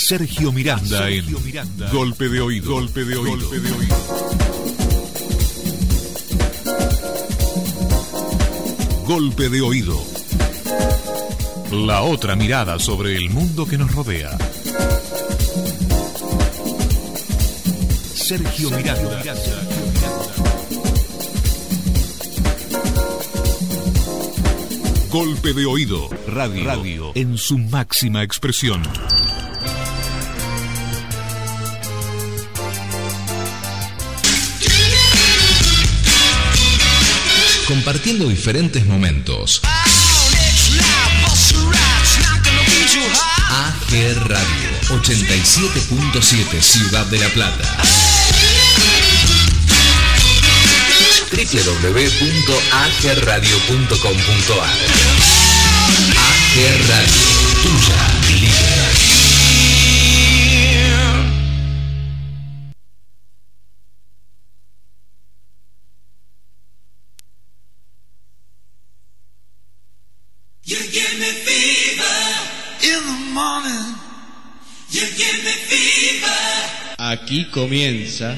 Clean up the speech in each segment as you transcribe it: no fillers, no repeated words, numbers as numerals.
Sergio Miranda en Golpe de Oído. Golpe de Oído. Golpe de Oído. Golpe de Oído. La otra mirada sobre el mundo que nos rodea. Sergio Miranda. Golpe de Oído. Radio en su máxima expresión. Compartiendo diferentes momentos. AG Radio 87.7 Ciudad de La Plata. www.agradio.com.ar. AG Radio, tuya, libre. Aquí comienza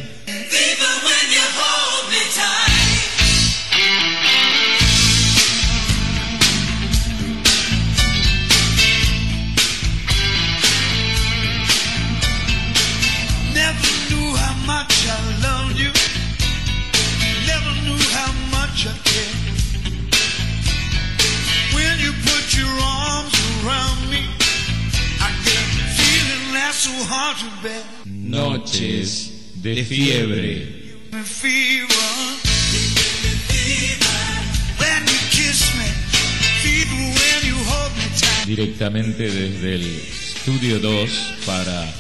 Noches de Fiebre. Directamente desde el Estudio 2 para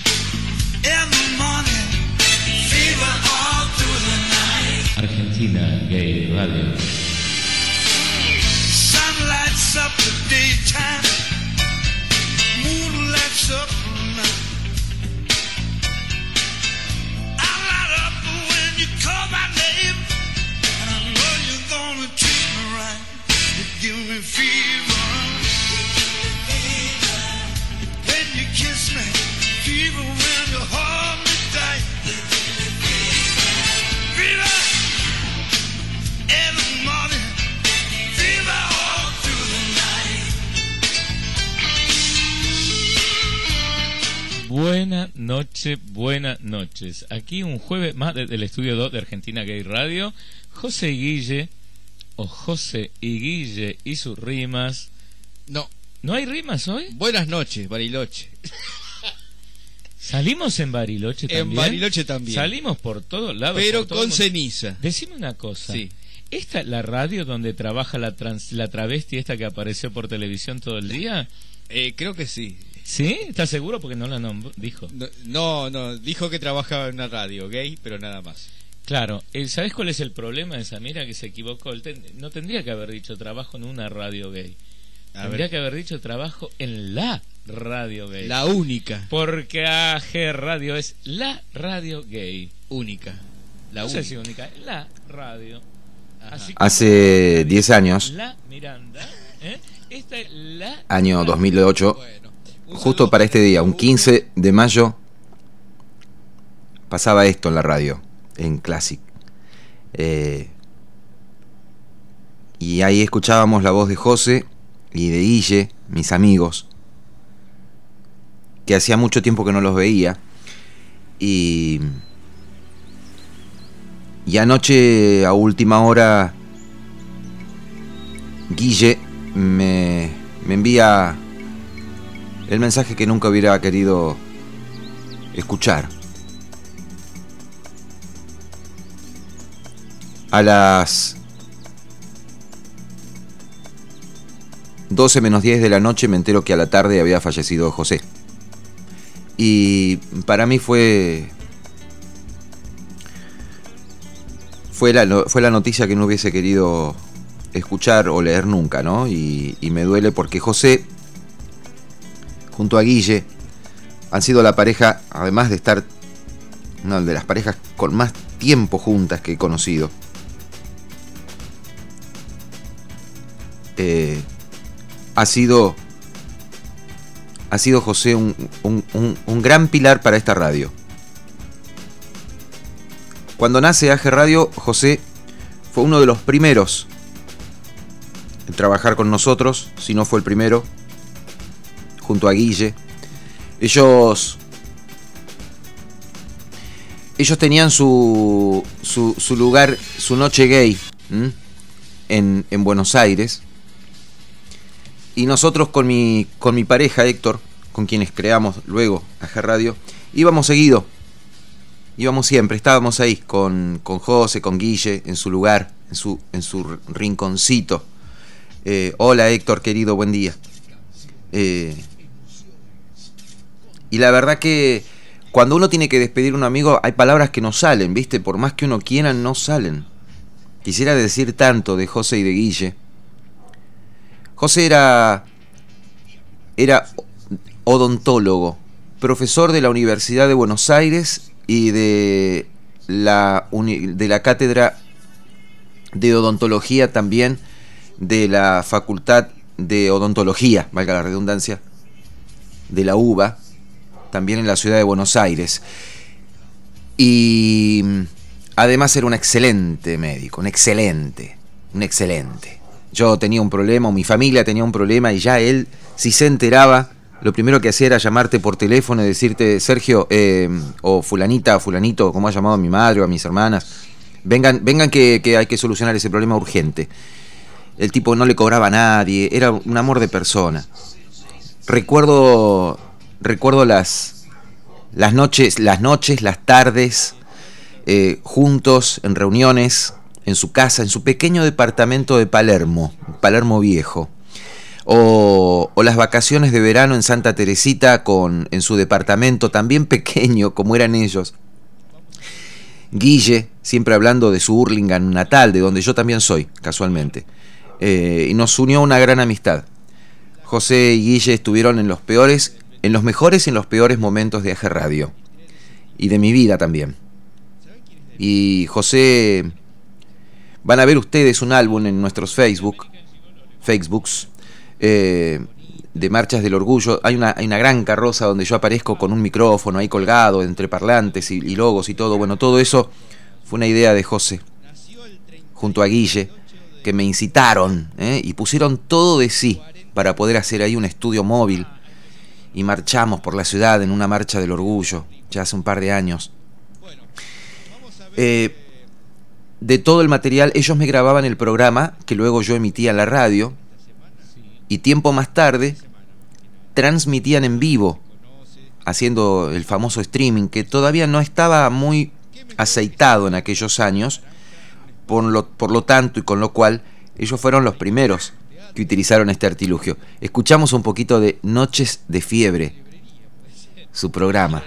Argentina Gay Radio. Buenas noches. Aquí un jueves más desde el Estudio 2 de Argentina Gay Radio. José y Guille, o José y Guille y sus rimas. No hay rimas hoy. Buenas noches, Bariloche. Salimos en Bariloche también. En Bariloche también. Salimos por todos lados. Pero con ceniza. Decime una cosa. Sí. ¿Esta es la radio donde trabaja la travesti esta que apareció por televisión todo el día? Creo que sí. ¿Sí? ¿Estás seguro? Porque no la dijo. No, dijo que trabajaba en una radio gay, pero nada más. Claro, ¿sabés cuál es el problema de Samira? Que se equivocó. No tendría que haber dicho trabajo en una radio gay. Tendría que haber dicho trabajo en la radio gay. La única. Porque AG Radio es la radio gay. Única. No sé si única, la radio. Hace 10 años. La Miranda. Esta es la año 2008. Bueno. Justo para este día, un 15 de mayo, pasaba esto en la radio, en Classic. Y ahí escuchábamos la voz de José y de Guille, mis amigos, que hacía mucho tiempo que no los veía. Y anoche, a última hora, Guille me envía el mensaje que nunca hubiera querido escuchar. A las 12 menos 10 de la noche me entero que a la tarde había fallecido José. Y para mí fue la noticia que no hubiese querido escuchar o leer nunca, ¿no? Y me duele porque José, junto a Guille, han sido la pareja, además de estar, una de las parejas con más tiempo juntas que he conocido. Ha sido ha sido José un gran pilar para esta radio. Cuando nace AG Radio, José fue uno de los primeros en trabajar con nosotros, si no fue el primero, junto a Guille. Ellos tenían su lugar, su noche gay en Buenos Aires. Y nosotros con mi pareja Héctor, con quienes creamos luego AG Radio, íbamos seguido. Íbamos siempre, estábamos ahí con José, con Guille, en su lugar, en su rinconcito. Hola Héctor, querido, buen día. Y la verdad que cuando uno tiene que despedir a un amigo, hay palabras que no salen, ¿viste? Por más que uno quiera, no salen. Quisiera decir tanto de José y de Guille. José era odontólogo, profesor de la Universidad de Buenos Aires y de la cátedra de odontología también de la Facultad de Odontología, valga la redundancia, de la UBA, también en la ciudad de Buenos Aires. Y además era un excelente médico, un excelente. Yo tenía un problema, o mi familia tenía un problema, y ya él, si se enteraba, lo primero que hacía era llamarte por teléfono y decirte: Sergio, o fulanita, fulanito, como ha llamado a mi madre o a mis hermanas, vengan que hay que solucionar ese problema urgente. El tipo no le cobraba a nadie, era un amor de persona. Recuerdo las noches, las tardes, juntos en reuniones, en su casa, en su pequeño departamento de Palermo Viejo. O las vacaciones de verano en Santa Teresita en su departamento, también pequeño como eran ellos. Guille, siempre hablando de su Hurlingham natal, de donde yo también soy, casualmente. Y nos unió una gran amistad. José y Guille estuvieron en los mejores y en los peores momentos de AG Radio. Y de mi vida también. Y José, van a ver ustedes un álbum en nuestros Facebooks, de Marchas del Orgullo. Hay una gran carroza donde yo aparezco con un micrófono ahí colgado entre parlantes y logos y todo. Bueno, todo eso fue una idea de José junto a Guille, que me incitaron y pusieron todo de sí para poder hacer ahí un estudio móvil, y marchamos por la ciudad en una marcha del orgullo ya hace un par de años. De todo el material, ellos me grababan el programa que luego yo emitía en la radio, y tiempo más tarde transmitían en vivo, haciendo el famoso streaming, que todavía no estaba muy aceitado en aquellos años, por lo tanto y con lo cual ellos fueron los primeros que utilizaron este artilugio. Escuchamos un poquito de Noches de Fiebre, su programa.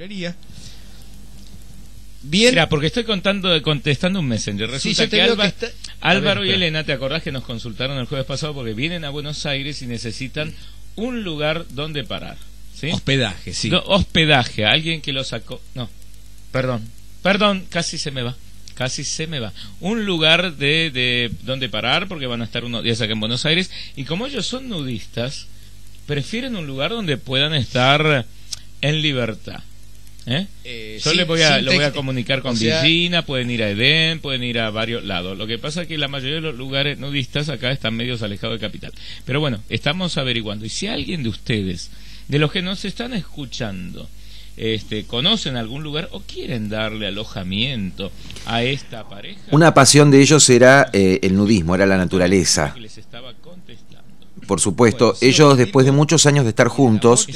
Bien. Mira, porque estoy contestando un Messenger. Resulta sí, que Álvaro y Elena, ¿te acordás que nos consultaron el jueves pasado? Porque vienen a Buenos Aires y necesitan un lugar donde parar, ¿sí? Hospedaje, sí. No, hospedaje, alguien que lo sacó. No, perdón, casi se me va. Un lugar de donde parar, porque van a estar unos días acá en Buenos Aires. Y como ellos son nudistas, prefieren un lugar donde puedan estar en libertad. Yo lo voy a comunicar con Virginia, pueden ir a Edén, pueden ir a varios lados. Lo que pasa es que la mayoría de los lugares nudistas acá están medios alejados de capital. Pero bueno, estamos averiguando. Y si alguien de ustedes, de los que nos están escuchando, conocen algún lugar o quieren darle alojamiento a esta pareja, una pasión de ellos era el nudismo, era la naturaleza. Que les estaba contestando. Por supuesto, ellos después de muchos años de estar juntos,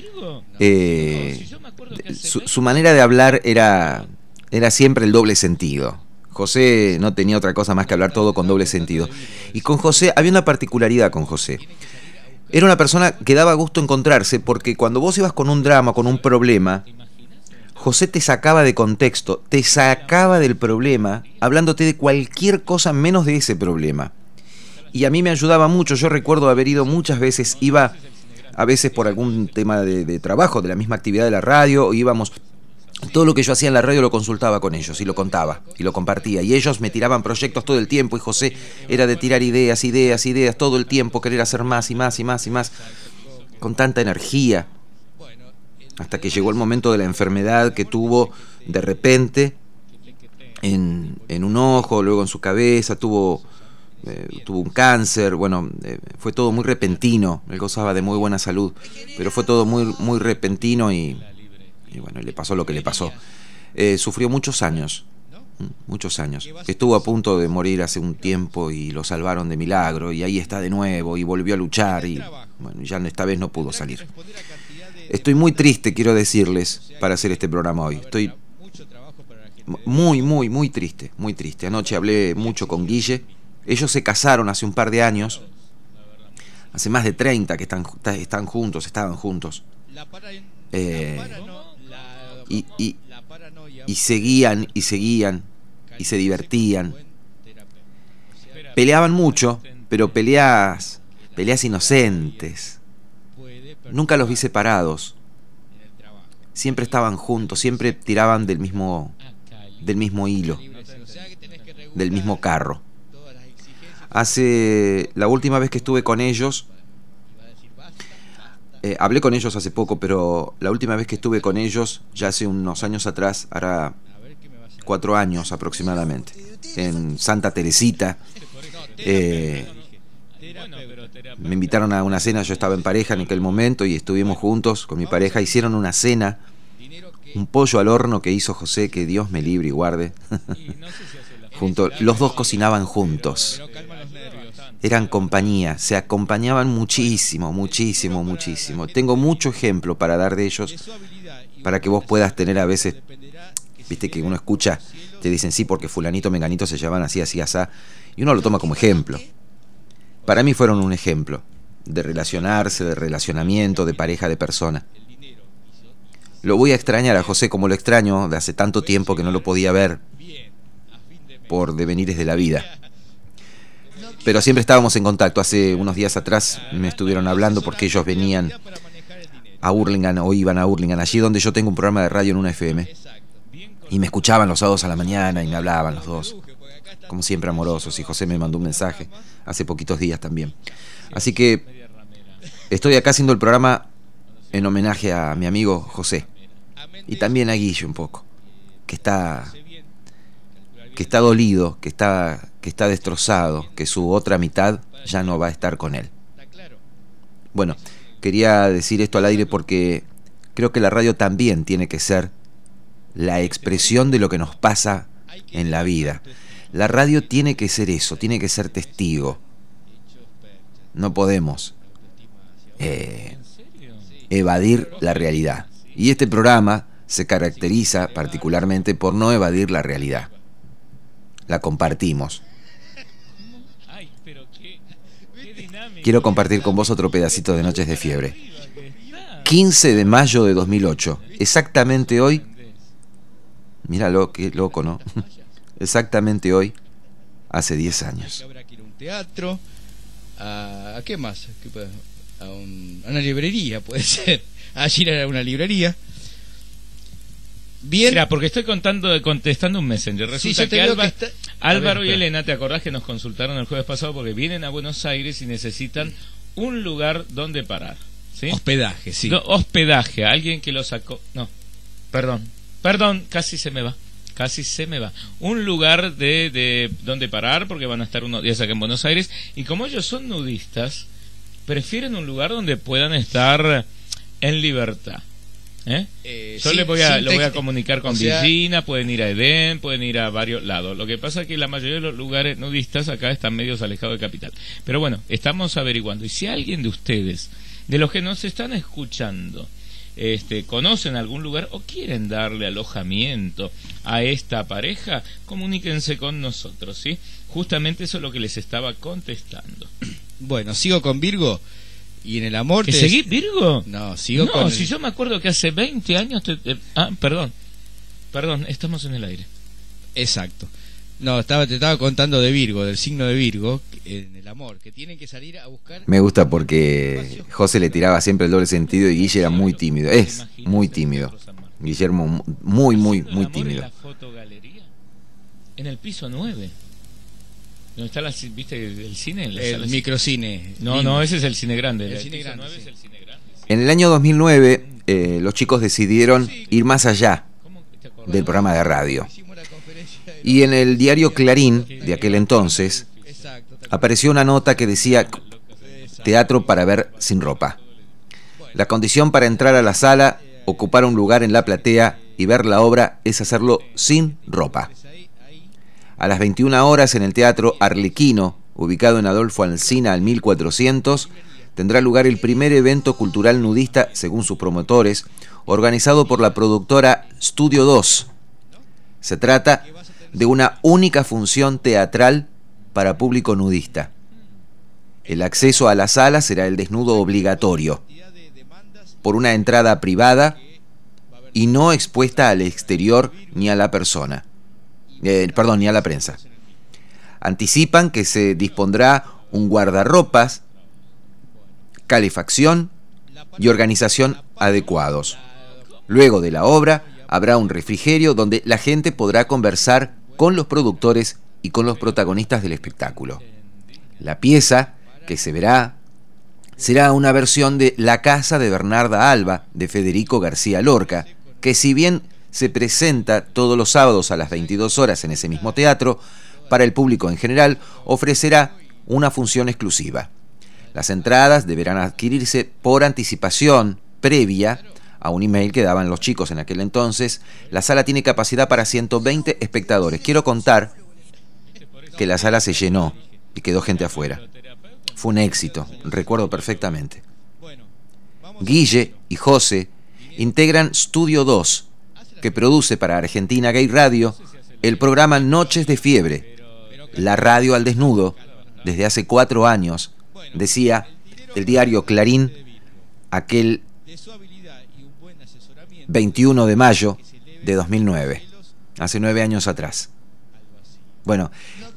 su manera de hablar era siempre el doble sentido. José no tenía otra cosa más que hablar todo con doble sentido. Y con José había una particularidad con José. Era una persona que daba gusto encontrarse, porque cuando vos ibas con un drama, con un problema, José te sacaba de contexto, te sacaba del problema, hablándote de cualquier cosa menos de ese problema. Y a mí me ayudaba mucho. Yo recuerdo haber ido muchas veces, iba a veces por algún tema de trabajo, de la misma actividad de la radio, íbamos. Todo lo que yo hacía en la radio lo consultaba con ellos y lo contaba y lo compartía, y ellos me tiraban proyectos todo el tiempo, y José era de tirar ideas todo el tiempo, querer hacer más y más y más y más. con tanta energía, hasta que llegó el momento de la enfermedad que tuvo de repente en un ojo, luego en su cabeza, tuvo un cáncer. Bueno, fue todo muy repentino. Él gozaba de muy buena salud, pero fue todo muy repentino y bueno, le pasó lo que le pasó. Sufrió muchos años, estuvo a punto de morir hace un tiempo y lo salvaron de milagro, y ahí está de nuevo y volvió a luchar, y bueno, ya esta vez no pudo salir. Estoy muy triste, quiero decirles, para hacer este programa hoy. Estoy muy triste, muy triste. Anoche hablé mucho con Guille. Ellos se casaron hace un par de años, hace más de 30 que estaban juntos. Y seguían y se divertían. Peleaban mucho, pero peleas inocentes. Nunca los vi separados. Siempre estaban juntos, siempre tiraban del mismo hilo, del mismo carro. La última vez que estuve con ellos, hablé con ellos hace poco, pero la última vez que estuve con ellos, ya hace unos años atrás, hará 4 años aproximadamente, en Santa Teresita. Me invitaron a una cena, yo estaba en pareja en aquel momento y estuvimos juntos con mi pareja. Hicieron una cena, un pollo al horno que hizo José, que Dios me libre y guarde. Los dos cocinaban juntos, eran compañía, se acompañaban muchísimo. Tengo mucho ejemplo para dar de ellos, para que vos puedas tener a veces, viste que uno escucha, te dicen sí porque fulanito, menganito se llevan así, asá, y uno lo toma como ejemplo. Para mí fueron un ejemplo de relacionarse, de relacionamiento, de pareja, de persona. Lo voy a extrañar a José como lo extraño de hace tanto tiempo que no lo podía ver por devenires de la vida. Pero siempre estábamos en contacto. Hace unos días atrás me estuvieron hablando porque ellos venían a Hurlingham, o iban a Hurlingham, allí donde yo tengo un programa de radio en una FM. Y me escuchaban los sábados a la mañana y me hablaban los dos, como siempre amorosos, y José me mandó un mensaje hace poquitos días también. Así que estoy acá haciendo el programa en homenaje a mi amigo José, y también a Guille un poco, que está dolido, que está destrozado, que su otra mitad ya no va a estar con él. Bueno, quería decir esto al aire porque creo que la radio también tiene que ser la expresión de lo que nos pasa en la vida. La radio tiene que ser eso, tiene que ser testigo. No podemos evadir la realidad. Y este programa se caracteriza particularmente por no evadir la realidad. La compartimos. Quiero compartir con vos otro pedacito de Noches de Fiebre. 15 de mayo de 2008. Exactamente hoy. Míralo, qué loco, ¿no? Exactamente hoy, hace 10 años. Habrá que ir a un teatro, ¿a qué más? A una librería, puede ser. Allí ir a una librería. Bien. Mira, porque estoy contestando un Messenger. Resulta sí, que Álvaro y Elena, ¿te acordás que nos consultaron el jueves pasado? Porque vienen a Buenos Aires y necesitan un lugar donde parar, ¿sí? Hospedaje, sí. No, hospedaje, alguien que lo sacó. No, perdón, casi se me va. Un lugar de donde parar, porque van a estar unos días acá en Buenos Aires. Y como ellos son nudistas, prefieren un lugar donde puedan estar en libertad. Yo lo voy a comunicar con Virginia, pueden ir a Edén, pueden ir a varios lados. Lo que pasa es que la mayoría de los lugares nudistas acá están medios alejados de capital. Pero bueno, estamos averiguando. Y si alguien de ustedes, de los que nos están escuchando, conocen algún lugar o quieren darle alojamiento a esta pareja, comuníquense con nosotros, ¿sí? Justamente eso es lo que les estaba contestando. Bueno, sigo con Virgo. Y en el amor ¿Que seguí Virgo? No, sigo no, con... si yo me acuerdo que hace 20 años perdón, estamos en el aire. Exacto. No, te estaba contando de Virgo, del signo de Virgo, en el amor, que tienen que salir a buscar... Me gusta porque José le tiraba siempre el doble sentido y Guille era muy tímido. Es muy tímido. Guillermo, muy tímido. La fotogalería en el piso 9. ¿Dónde está viste el cine? El microcine. No, ese es el cine grande. El cine grande, 9 sí. es el cine grande. En el año 2009, los chicos decidieron ir más allá del programa de radio. Y en el diario Clarín de aquel entonces apareció una nota que decía: teatro para ver sin ropa. La condición para entrar a la sala, ocupar un lugar en la platea y ver la obra es hacerlo sin ropa. A las 21 horas en el Teatro Arlequino, ubicado en Adolfo Alsina al 1400, tendrá lugar el primer evento cultural nudista, según sus promotores, organizado por la productora Studio 2. Se trata de una única función teatral para público nudista. El acceso a la sala será el desnudo obligatorio, por una entrada privada y no expuesta al exterior ni a la persona. Ni a la prensa. Anticipan que se dispondrá un guardarropas, calefacción y organización adecuados. Luego de la obra habrá un refrigerio donde la gente podrá conversar con los productores y con los protagonistas del espectáculo. La pieza que se verá será una versión de La casa de Bernarda Alba, de Federico García Lorca, que si bien se presenta todos los sábados a las 22 horas en ese mismo teatro, para el público en general ofrecerá una función exclusiva. Las entradas deberán adquirirse por anticipación previa a un email que daban los chicos en aquel entonces. La sala tiene capacidad para 120 espectadores. Quiero contar que la sala se llenó y quedó gente afuera. Fue un éxito, recuerdo perfectamente. Guille y José integran Studio 2, que produce para Argentina Gay Radio el programa Noches de Fiebre, la radio al desnudo, desde hace 4 años, decía el diario Clarín aquel 21 de mayo de 2009, hace 9 años atrás. Bueno,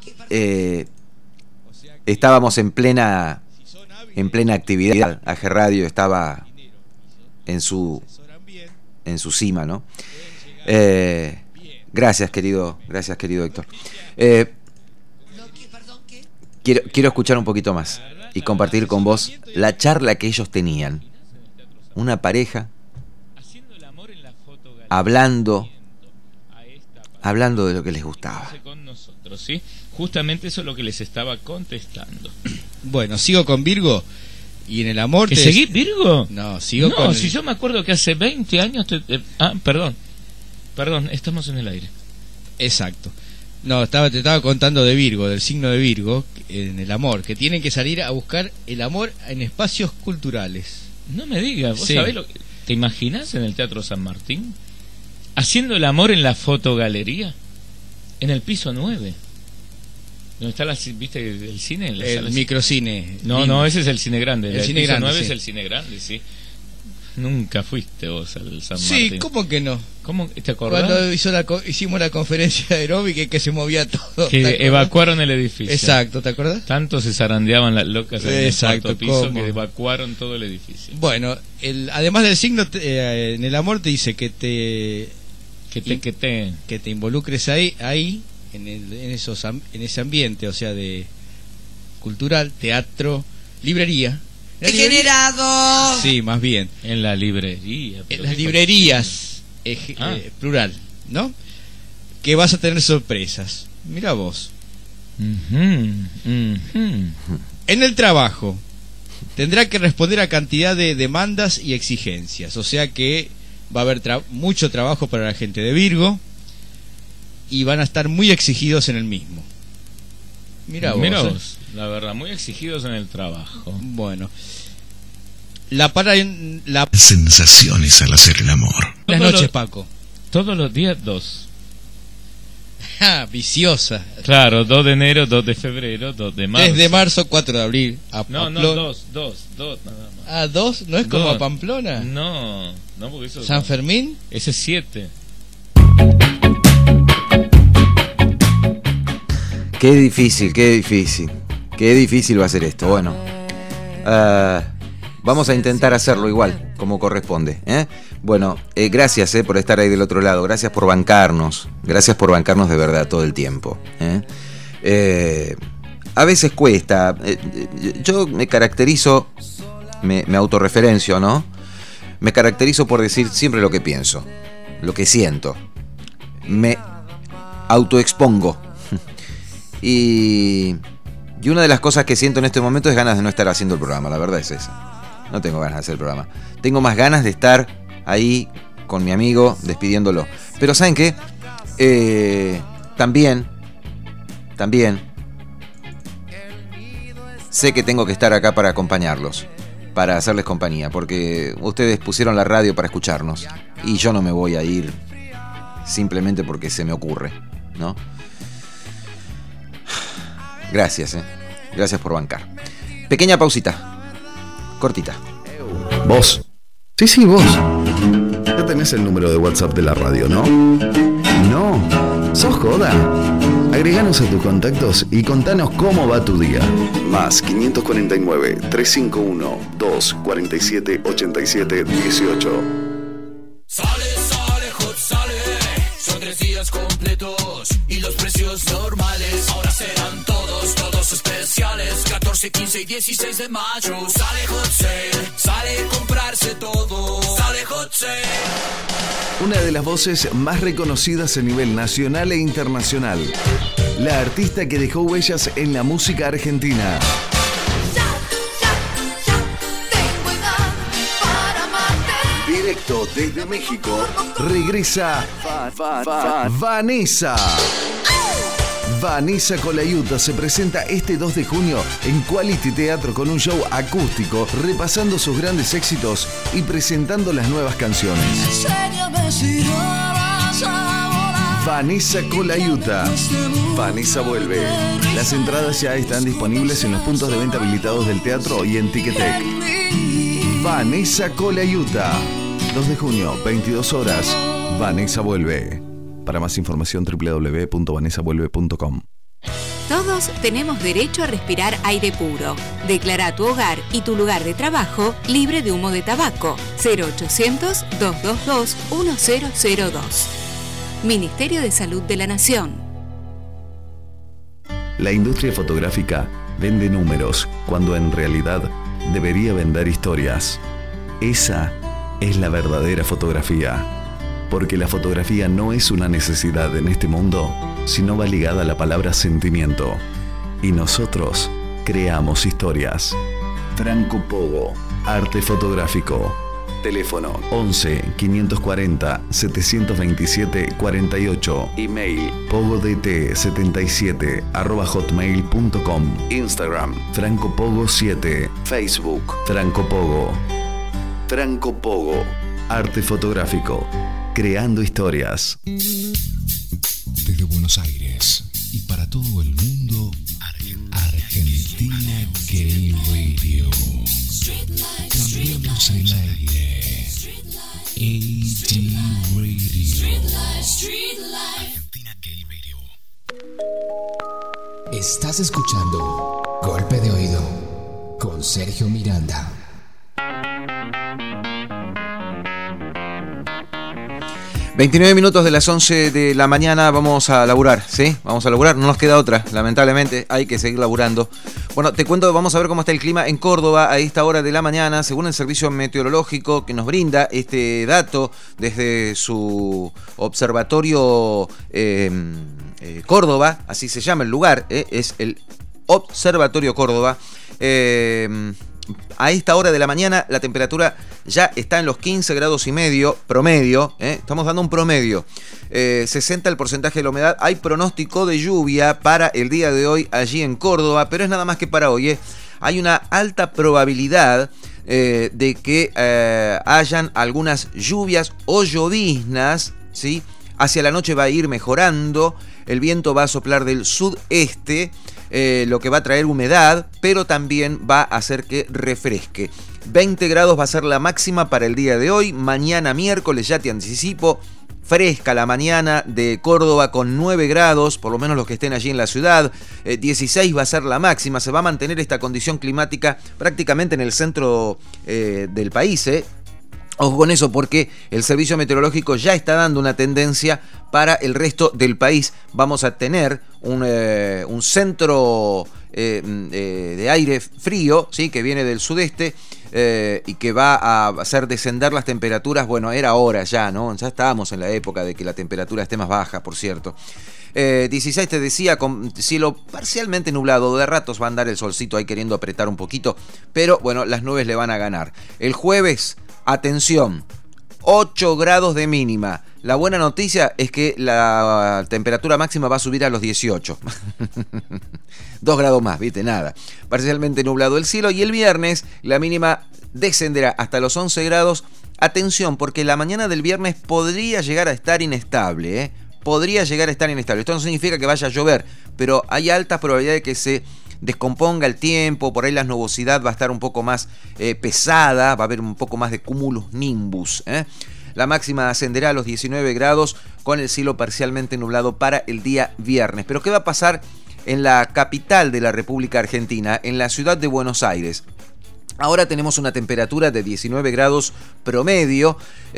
estábamos en plena actividad. AG Radio estaba en su cima, ¿no? Gracias, querido Héctor. Quiero escuchar un poquito más y compartir con vos la charla que ellos tenían. Una pareja hablando de lo que les gustaba. ¿Sí? Justamente eso es lo que les estaba contestando. Bueno, sigo con Virgo. Y en el amor... ¿Que seguí Virgo? No, sigo no, con... si yo me acuerdo que hace 20 años... Perdón, estamos en el aire. Exacto. No, te estaba contando de Virgo, del signo de Virgo, en el amor, que tienen que salir a buscar el amor en espacios culturales. No me digas, ¿vos sí. sabés lo que... ¿Te imaginás en el Teatro San Martín? Haciendo el amor en la fotogalería, en el piso 9. ¿Dónde está ¿viste el cine? El microcine. No, ese es el cine grande. El cine grande, 9 sí. es el cine grande, sí. Nunca fuiste vos al San Sí, Martín. ¿cómo que no? ¿Cómo? ¿Te acordás? Cuando hicimos la conferencia de aeróbica que se movía todo. Que evacuaron el edificio. Exacto, ¿te acordás? Tanto se zarandeaban las locas en el cuarto piso ¿cómo? que evacuaron todo el edificio. Bueno, además del signo, en el amor te dice que te involucres ahí en ese ambiente, o sea, de cultural, teatro, librería. ¡Degenerado! Sí, más bien. En la librería. En las librerías, plural, ¿no? Que vas a tener sorpresas. Mira vos. En el trabajo tendrá que responder a cantidad de demandas y exigencias, o sea que va a haber mucho trabajo para la gente de Virgo y van a estar muy exigidos en el mismo. Mira vos, la verdad, muy exigidos en el trabajo. Bueno, sensaciones al hacer el amor. las noches, Paco. Todos los días 2. Viciosa. Claro, 2 de enero, 2 de febrero, 2 de marzo. Desde marzo, 4 de abril. No, 2 nada más. 2, ¿no es como 2. a Pamplona? No, porque eso... ¿San Fermín? Ese es 7. Qué difícil va a ser esto. Bueno, vamos a intentar hacerlo igual, como corresponde, ¿eh? Bueno, gracias por estar ahí del otro lado. Gracias por bancarnos de verdad todo el tiempo, ¿eh? A veces cuesta. Yo me caracterizo, me autorreferencio, ¿no? Me caracterizo por decir siempre lo que pienso, lo que siento. Me autoexpongo. Y una de las cosas que siento en este momento es ganas de no estar haciendo el programa, la verdad es esa. No tengo ganas de hacer el programa. Tengo más ganas de estar ahí con mi amigo despidiéndolo. Pero ¿saben qué? También sé que tengo que estar acá para acompañarlos, para hacerles compañía, porque ustedes pusieron la radio para escucharnos y yo no me voy a ir simplemente porque se me ocurre, ¿no? Gracias, gracias por bancar. Pequeña pausita, cortita. ¿Vos? Sí, vos. Ya tenés el número de WhatsApp de la radio, ¿no? No, sos joda. Agreganos a tus contactos y contanos cómo va tu día. Más 549-351-247-8718. Sale, hot sale. Son 3 días completos y los precios normales ahora serán todos especiales. 14, 15 y 16 de mayo. Sale hot sale, sale comprarse todo. Sale hot sale. Una de las voces más reconocidas a nivel nacional e internacional. La artista que dejó huellas en la música argentina. Directo desde México, regresa Vanessa. Vanessa Colayuta se presenta este 2 de junio en Quality Teatro con un show acústico, repasando sus grandes éxitos y presentando las nuevas canciones. Vanessa Colayuta. Vanessa vuelve. Las entradas ya están disponibles en los puntos de venta habilitados del teatro y en Ticketek. Vanessa Colayuta. 2 de junio, 22 horas. Vanessa vuelve. Para más información www.vanessavuelve.com. Todos tenemos derecho a respirar aire puro. Declara tu hogar y tu lugar de trabajo libre de humo de tabaco. 0800-222-1002. Ministerio de Salud de la Nación. La industria fotográfica vende números cuando en realidad debería vender historias. Esa es la verdadera fotografía. Porque la fotografía no es una necesidad en este mundo, sino va ligada a la palabra sentimiento. Y nosotros creamos historias. Franco Pogo, arte fotográfico. Teléfono 11 540 727 48. Email pogodt77@hotmail.com. Instagram francopogo7. Facebook Franco Pogo. Franco Pogo, arte fotográfico. Creando historias. Desde Buenos Aires y para todo el mundo, Argentina Gay Radio. Cambiamos el aire. AD Radio. Argentina Gay Radio. Estás escuchando Golpe de Oído con Sergio Miranda. 29 minutos de las 11 de la mañana, vamos a laburar, ¿sí? Vamos a laburar, no nos queda otra, lamentablemente, hay que seguir laburando. Bueno, te cuento, vamos a ver cómo está el clima en Córdoba a esta hora de la mañana, según el servicio meteorológico que nos brinda este dato desde su observatorio Córdoba, así se llama el lugar, es el Observatorio Córdoba. A esta hora de la mañana la temperatura ya está en los 15 grados y medio promedio, estamos dando un promedio, 60 el porcentaje de la humedad. Hay pronóstico de lluvia para el día de hoy allí en Córdoba, pero es nada más que para hoy. Hay una alta probabilidad de que hayan algunas lluvias o lloviznas, ¿sí? Hacia la noche va a ir mejorando, el viento va a soplar del sudeste, lo que va a traer humedad, pero también va a hacer que refresque. 20 grados va a ser la máxima para el día de hoy. Mañana miércoles, ya te anticipo, fresca la mañana de Córdoba con 9 grados, por lo menos los que estén allí en la ciudad. 16 va a ser la máxima. Se va a mantener esta condición climática prácticamente en el centro del país, Ojo con eso, porque el servicio meteorológico ya está dando una tendencia para el resto del país. Vamos a tener un centro de aire frío, ¿sí? Que viene del sudeste, y que va a hacer descender las temperaturas. Bueno, era hora ya, ¿no? Ya estábamos en la época de que la temperatura esté más baja, por cierto. 16 te decía, con cielo parcialmente nublado, de ratos va a andar el solcito ahí queriendo apretar un poquito, pero bueno, las nubes le van a ganar. El jueves, atención, 8 grados de mínima. La buena noticia es que la temperatura máxima va a subir a los 18. 2 grados más, viste, nada. Parcialmente nublado el cielo, y el viernes la mínima descenderá hasta los 11 grados. Atención, porque la mañana del viernes podría llegar a estar inestable, ¿eh? Podría llegar a estar inestable. Esto no significa que vaya a llover, pero hay altas probabilidades de que se descomponga el tiempo. Por ahí la nubosidad va a estar un poco más pesada, va a haber un poco más de cumulus nimbus, ¿eh? La máxima ascenderá a los 19 grados con el cielo parcialmente nublado para el día viernes. Pero ¿qué va a pasar en la capital de la República Argentina, en la ciudad de Buenos Aires? Ahora tenemos una temperatura de 19 grados promedio.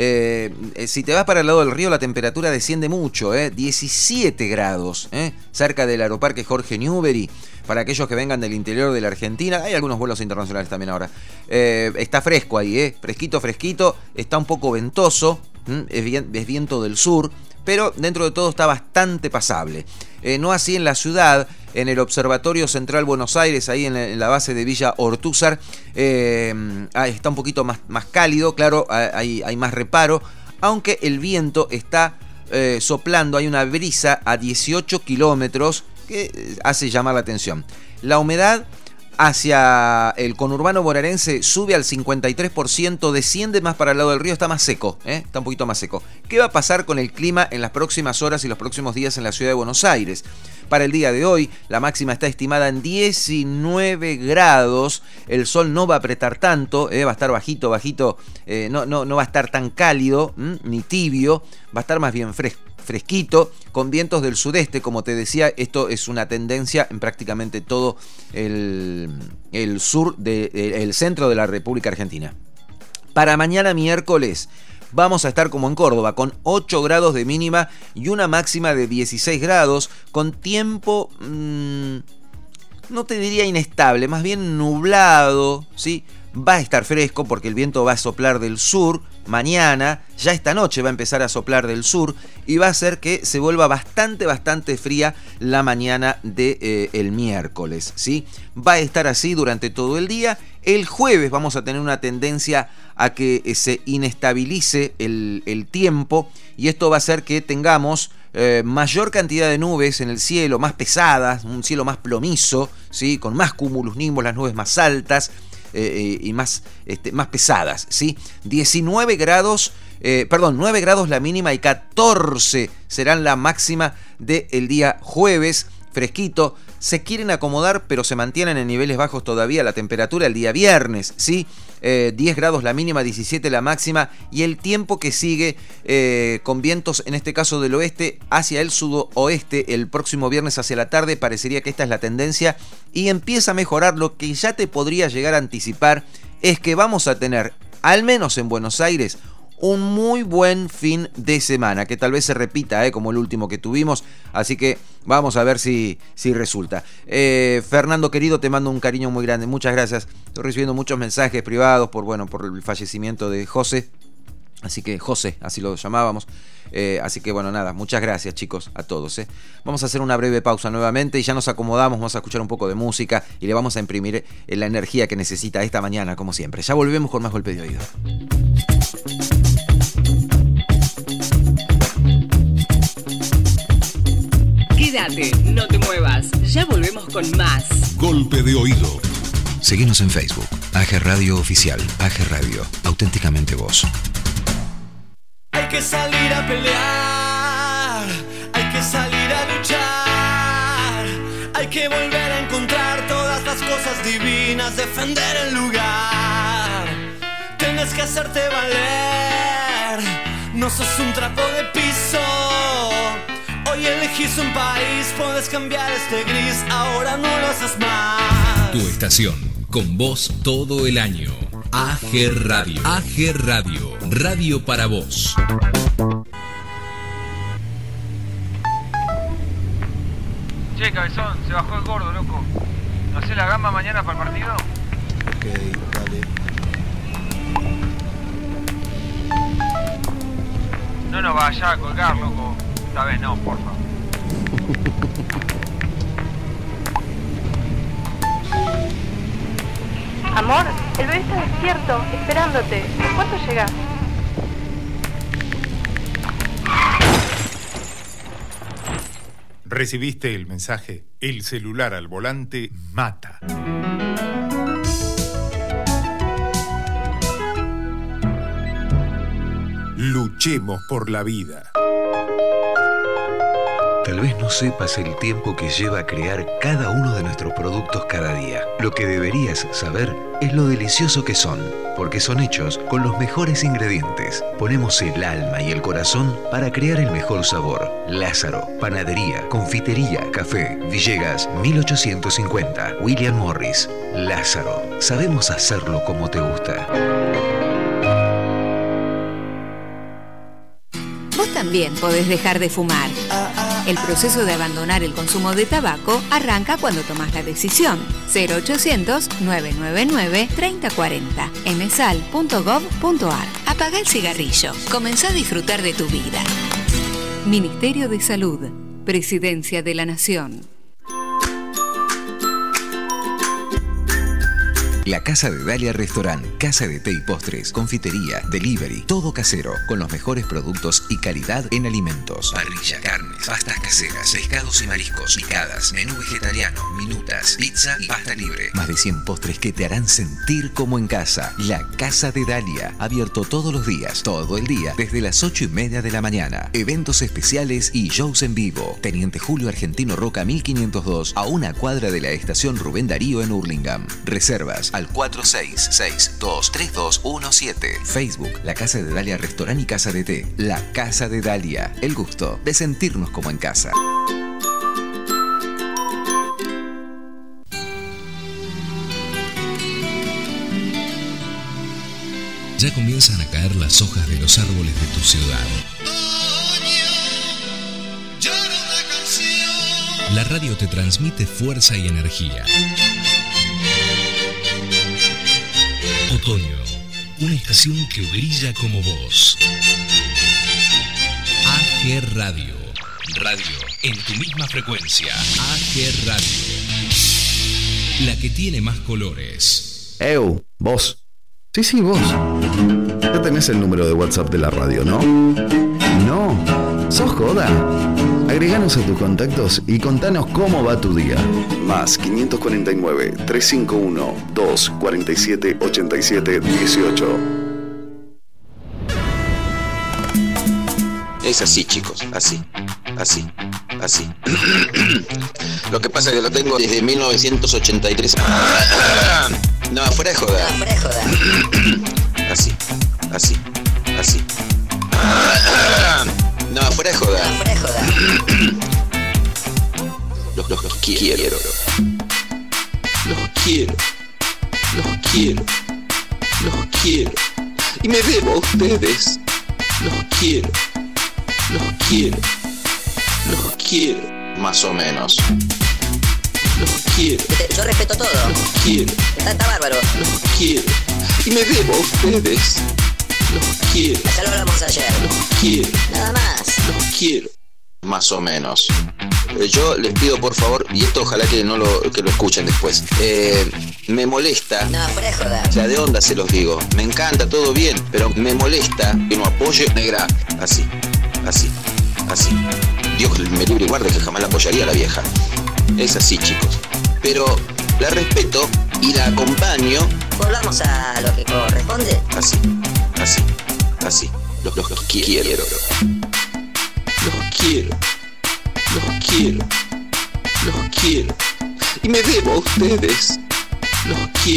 Si te vas para el lado del río, la temperatura desciende mucho, 17 grados, cerca del Aeroparque Jorge Newbery. Para aquellos que vengan del interior de la Argentina, hay algunos vuelos internacionales también ahora. Está fresco ahí, fresquito, fresquito. Está un poco ventoso, es viento del sur, pero dentro de todo está bastante pasable. No así en la ciudad, en el Observatorio Central Buenos Aires, ahí en la base de Villa Ortúzar, está un poquito más cálido, claro, hay más reparo, aunque el viento está soplando, hay una brisa a 18 kilómetros que hace llamar la atención. La humedad hacia el conurbano bonaerense sube al 53%, desciende más para el lado del río, está más seco, está un poquito más seco. ¿Qué va a pasar con el clima en las próximas horas y los próximos días en la ciudad de Buenos Aires? Para el día de hoy, la máxima está estimada en 19 grados, el sol no va a apretar tanto, va a estar bajito, no va a estar tan cálido, ni tibio, va a estar más bien fresquito, con vientos del sudeste. Como te decía, esto es una tendencia en prácticamente todo el sur, el centro de la República Argentina. Para mañana miércoles vamos a estar como en Córdoba, con 8 grados de mínima y una máxima de 16 grados, con tiempo, no te diría inestable, más bien nublado, ¿sí? Va a estar fresco porque el viento va a soplar del sur. Mañana, ya esta noche va a empezar a soplar del sur y va a hacer que se vuelva bastante fría la mañana del miércoles, ¿sí? Va a estar así durante todo el día. El jueves vamos a tener una tendencia a que se inestabilice el tiempo, y esto va a hacer que tengamos mayor cantidad de nubes en el cielo, más pesadas, un cielo más plomizo, ¿sí? Con más cumulus nimbus, las nubes más altas. Y más pesadas, ¿sí? 9 grados la mínima y 14 serán la máxima del día jueves. Fresquito, se quieren acomodar, pero se mantienen en niveles bajos todavía la temperatura el día viernes, ¿sí? 10 grados la mínima, 17 la máxima, y el tiempo que sigue con vientos, en este caso del oeste hacia el sudoeste, el próximo viernes hacia la tarde. Parecería que esta es la tendencia y empieza a mejorar. Lo que ya te podría llegar a anticipar es que vamos a tener, al menos en Buenos Aires, un muy buen fin de semana, que tal vez se repita como el último que tuvimos, así que vamos a ver si resulta. Fernando querido, te mando un cariño muy grande, muchas gracias. Estoy recibiendo muchos mensajes privados por el fallecimiento de José, así que José, así lo llamábamos. Así que bueno, nada, muchas gracias chicos a todos. Vamos a hacer una breve pausa nuevamente y ya nos acomodamos, vamos a escuchar un poco de música y le vamos a imprimir la energía que necesita esta mañana, como siempre. Ya volvemos con más Golpe de Oído. Quédate, no te muevas, ya volvemos con más Golpe de Oído. Seguinos en Facebook, AG Radio Oficial, AG Radio, auténticamente vos. Hay que salir a pelear, hay que salir a luchar, hay que volver a encontrar todas las cosas divinas, defender el lugar. Tienes que hacerte valer, no sos un trapo de piso. Hoy elegís un país, puedes cambiar este gris, ahora no lo haces más. Tu estación, con vos todo el año. AG Radio. AG Radio. Radio para vos. Che, cabezón, se bajó el gordo, loco. ¿No hacés la gamba mañana para el partido? Ok, dale. no vaya a colgar, loco. Esta vez no, porfa. Amor, el bebé está despierto, esperándote. ¿En cuánto llegás? ¿Recibiste el mensaje? El celular al volante mata. Luchemos por la vida. Tal vez no sepas el tiempo que lleva crear cada uno de nuestros productos cada día. Lo que deberías saber es lo delicioso que son, porque son hechos con los mejores ingredientes. Ponemos el alma y el corazón para crear el mejor sabor. Lázaro, panadería, confitería, café, Villegas, 1850, William Morris. Lázaro, sabemos hacerlo como te gusta. Vos también podés dejar de fumar. El proceso de abandonar el consumo de tabaco arranca cuando tomás la decisión. 0800-999-3040. msal.gov.ar. Apagá el cigarrillo. Comenzá a disfrutar de tu vida. Ministerio de Salud. Presidencia de la Nación. La Casa de Dalia Restaurant, casa de té y postres, confitería, delivery, todo casero, con los mejores productos y calidad en alimentos. Parrilla, carnes, pastas caseras, pescados y mariscos, picadas, menú vegetariano, minutas, pizza y pasta libre. Más de 100 postres que te harán sentir como en casa. La Casa de Dalia, abierto todos los días, todo el día, desde las 8:30 de la mañana. Eventos especiales y shows en vivo. Teniente Julio Argentino Roca 1502, a una cuadra de la estación Rubén Darío en Hurlingham. Reservas al 46623217. Facebook, La Casa de Dalia Restaurant y Casa de Té. La Casa de Dalia, el gusto de sentirnos como en casa. Ya comienzan a caer las hojas de los árboles de tu ciudad. La radio te transmite fuerza y energía. Otoño, una estación que brilla como vos. AG Radio. Radio en tu misma frecuencia. AG Radio. La que tiene más colores. Vos. Sí, vos. Ya tenés el número de WhatsApp de la radio, ¿no? No. ¿Sos joda? Agreganos a tus contactos y contanos cómo va tu día. Más 549-351-247-8718. Es así, chicos, así. Lo que pasa es que lo tengo desde 1983. No, fuera de joda. Así. No, fuera de joda. Los quiero. Los quiero. Y me debo a ustedes. Los quiero. Más o menos. Los quiero. Yo respeto todo. Los quiero. Está bárbaro. Los quiero. Y me debo a ustedes. Los quiero. Ya lo hablamos ayer. Los quiero. Nada más. Los quiero. Más o menos. Yo les pido por favor, y esto ojalá que lo escuchen después. Me molesta. No, fuera de joda. O sea, de onda se los digo. Me encanta, todo bien, pero me molesta que no apoye negra. Así. Dios me libre y guarde que jamás la apoyaría a la vieja. Es así, chicos. Pero la respeto y la acompaño. Volvamos a lo que corresponde. Así. Los quiero. Los quiero. Y me debo a ustedes. Los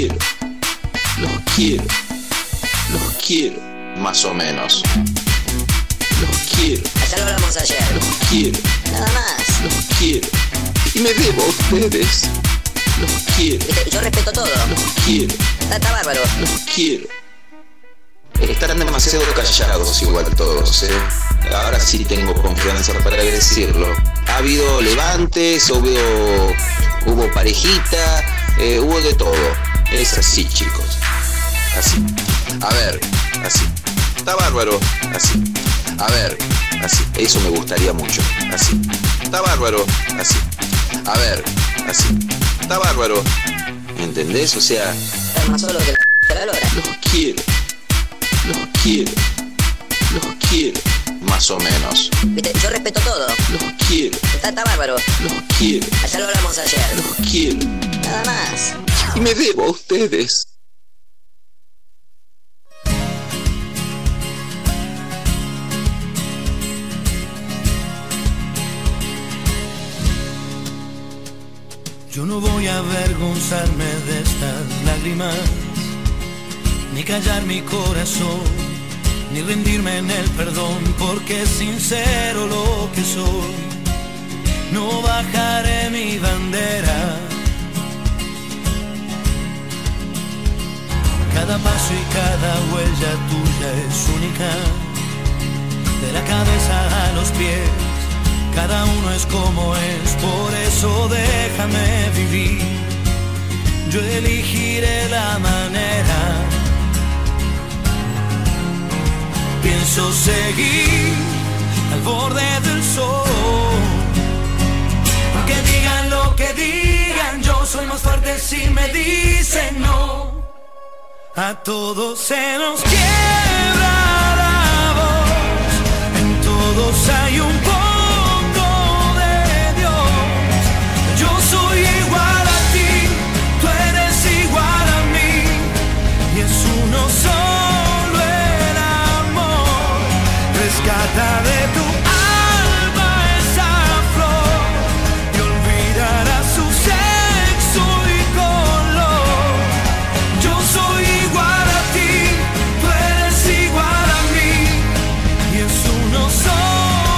quiero. Más o menos. Los quiero. Ya lo hablamos ayer. Los quiero. Nada más. Los quiero. Y me debo a ustedes. Los quiero. Yo respeto todo. Los quiero. Está bárbaro. Los quiero. Estarán demasiado callados igual todos, ¿eh? Ahora sí tengo confianza para decirlo. Ha habido levantes, hubo parejita, hubo de todo. Es así, chicos. Así. A ver, así. Está bárbaro. Así. A ver, así. Eso me gustaría mucho, así. Está bárbaro, así. A ver, así. Está bárbaro. ¿Entendés? O sea... Estás más solo que la lora. Los quiero. Los quiero. Los quiero. Más o menos. Viste, yo respeto todo. Los quiero. Está bárbaro. Los quiero. Allá lo hablamos ayer. Los quiero. Nada más. Y me debo a ustedes. Yo no voy a avergonzarme de estas lágrimas, ni callar mi corazón, ni rendirme en el perdón, porque es sincero lo que soy. No bajaré mi bandera. Cada paso y cada huella tuya es única, de la cabeza a los pies. Cada uno es como es, por eso déjame vivir. Yo elegiré la manera. Pienso seguir al borde del sol. Aunque digan lo que digan, yo soy más fuerte si me dicen no. A todos se nos quiebra la voz, en todos hay un poco. Soy igual a ti, tú eres igual a mí, y es uno solo el amor. Rescata de tu alma esa flor y olvidará su sexo y color. Yo soy igual a ti, tú eres igual a mí, y es uno solo.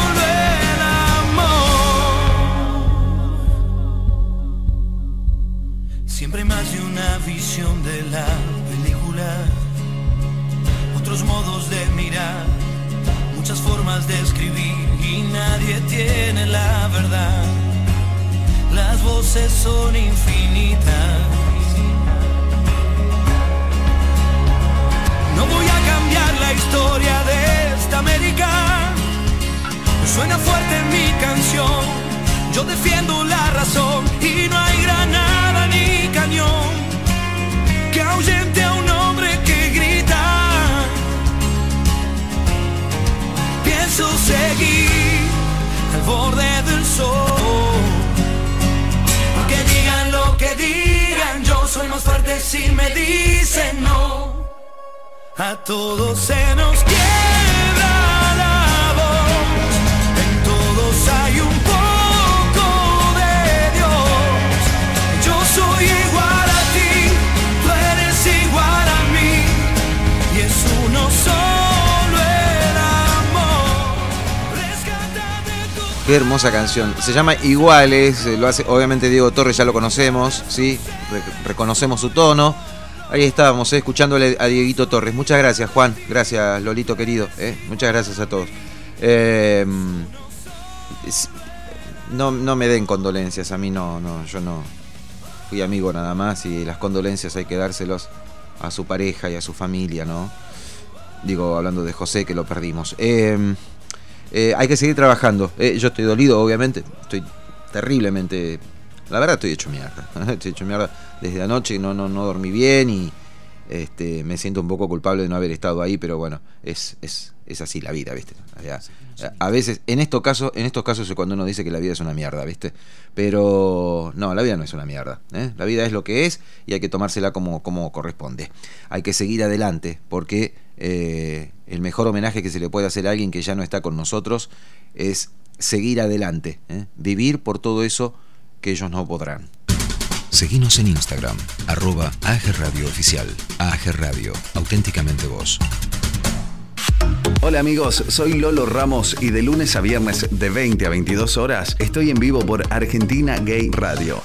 Siempre más de una visión de la película, otros modos de mirar, muchas formas de escribir y nadie tiene la verdad. Las voces son infinitas. No voy a cambiar la historia de esta América. Suena fuerte mi canción, yo defiendo la razón y no hay granada ni cañón que ahuyente a un hombre que grita. Pienso seguir al borde del sol. Aunque digan lo que digan, yo soy más fuerte si me dicen no. A todos se nos quiebra la voz, en todos hay un poco de Dios. Yo soy igual a ti, tú eres igual a mí, y es uno solo el amor. Qué hermosa canción. Se llama Iguales, lo hace obviamente Diego Torres, ya lo conocemos, ¿sí? Reconocemos su tono. Ahí estábamos, escuchándole a Dieguito Torres. Muchas gracias, Juan. Gracias, Lolito querido. Muchas gracias a todos. No me den condolencias. A mí no, yo no fui amigo nada más. Y las condolencias hay que dárselos a su pareja y a su familia, ¿no? Digo, hablando de José, que lo perdimos. Hay que seguir trabajando. Yo estoy dolido, obviamente. Estoy terriblemente... La verdad estoy hecho mierda. Estoy hecho mierda desde anoche, no dormí bien y me siento un poco culpable de no haber estado ahí, pero bueno, es así la vida, ¿viste? A veces, en estos casos es cuando uno dice que la vida es una mierda, ¿viste? Pero no, la vida no es una mierda, ¿eh? La vida es lo que es y hay que tomársela como corresponde. Hay que seguir adelante porque el mejor homenaje que se le puede hacer a alguien que ya no está con nosotros es seguir adelante, ¿eh? Vivir por todo eso que ellos no podrán. Seguinos en Instagram, @AGRadioOficial. AG Radio, auténticamente vos. Hola amigos, soy Lolo Ramos y de lunes a viernes de 20 a 22 horas estoy en vivo por Argentina Gay Radio.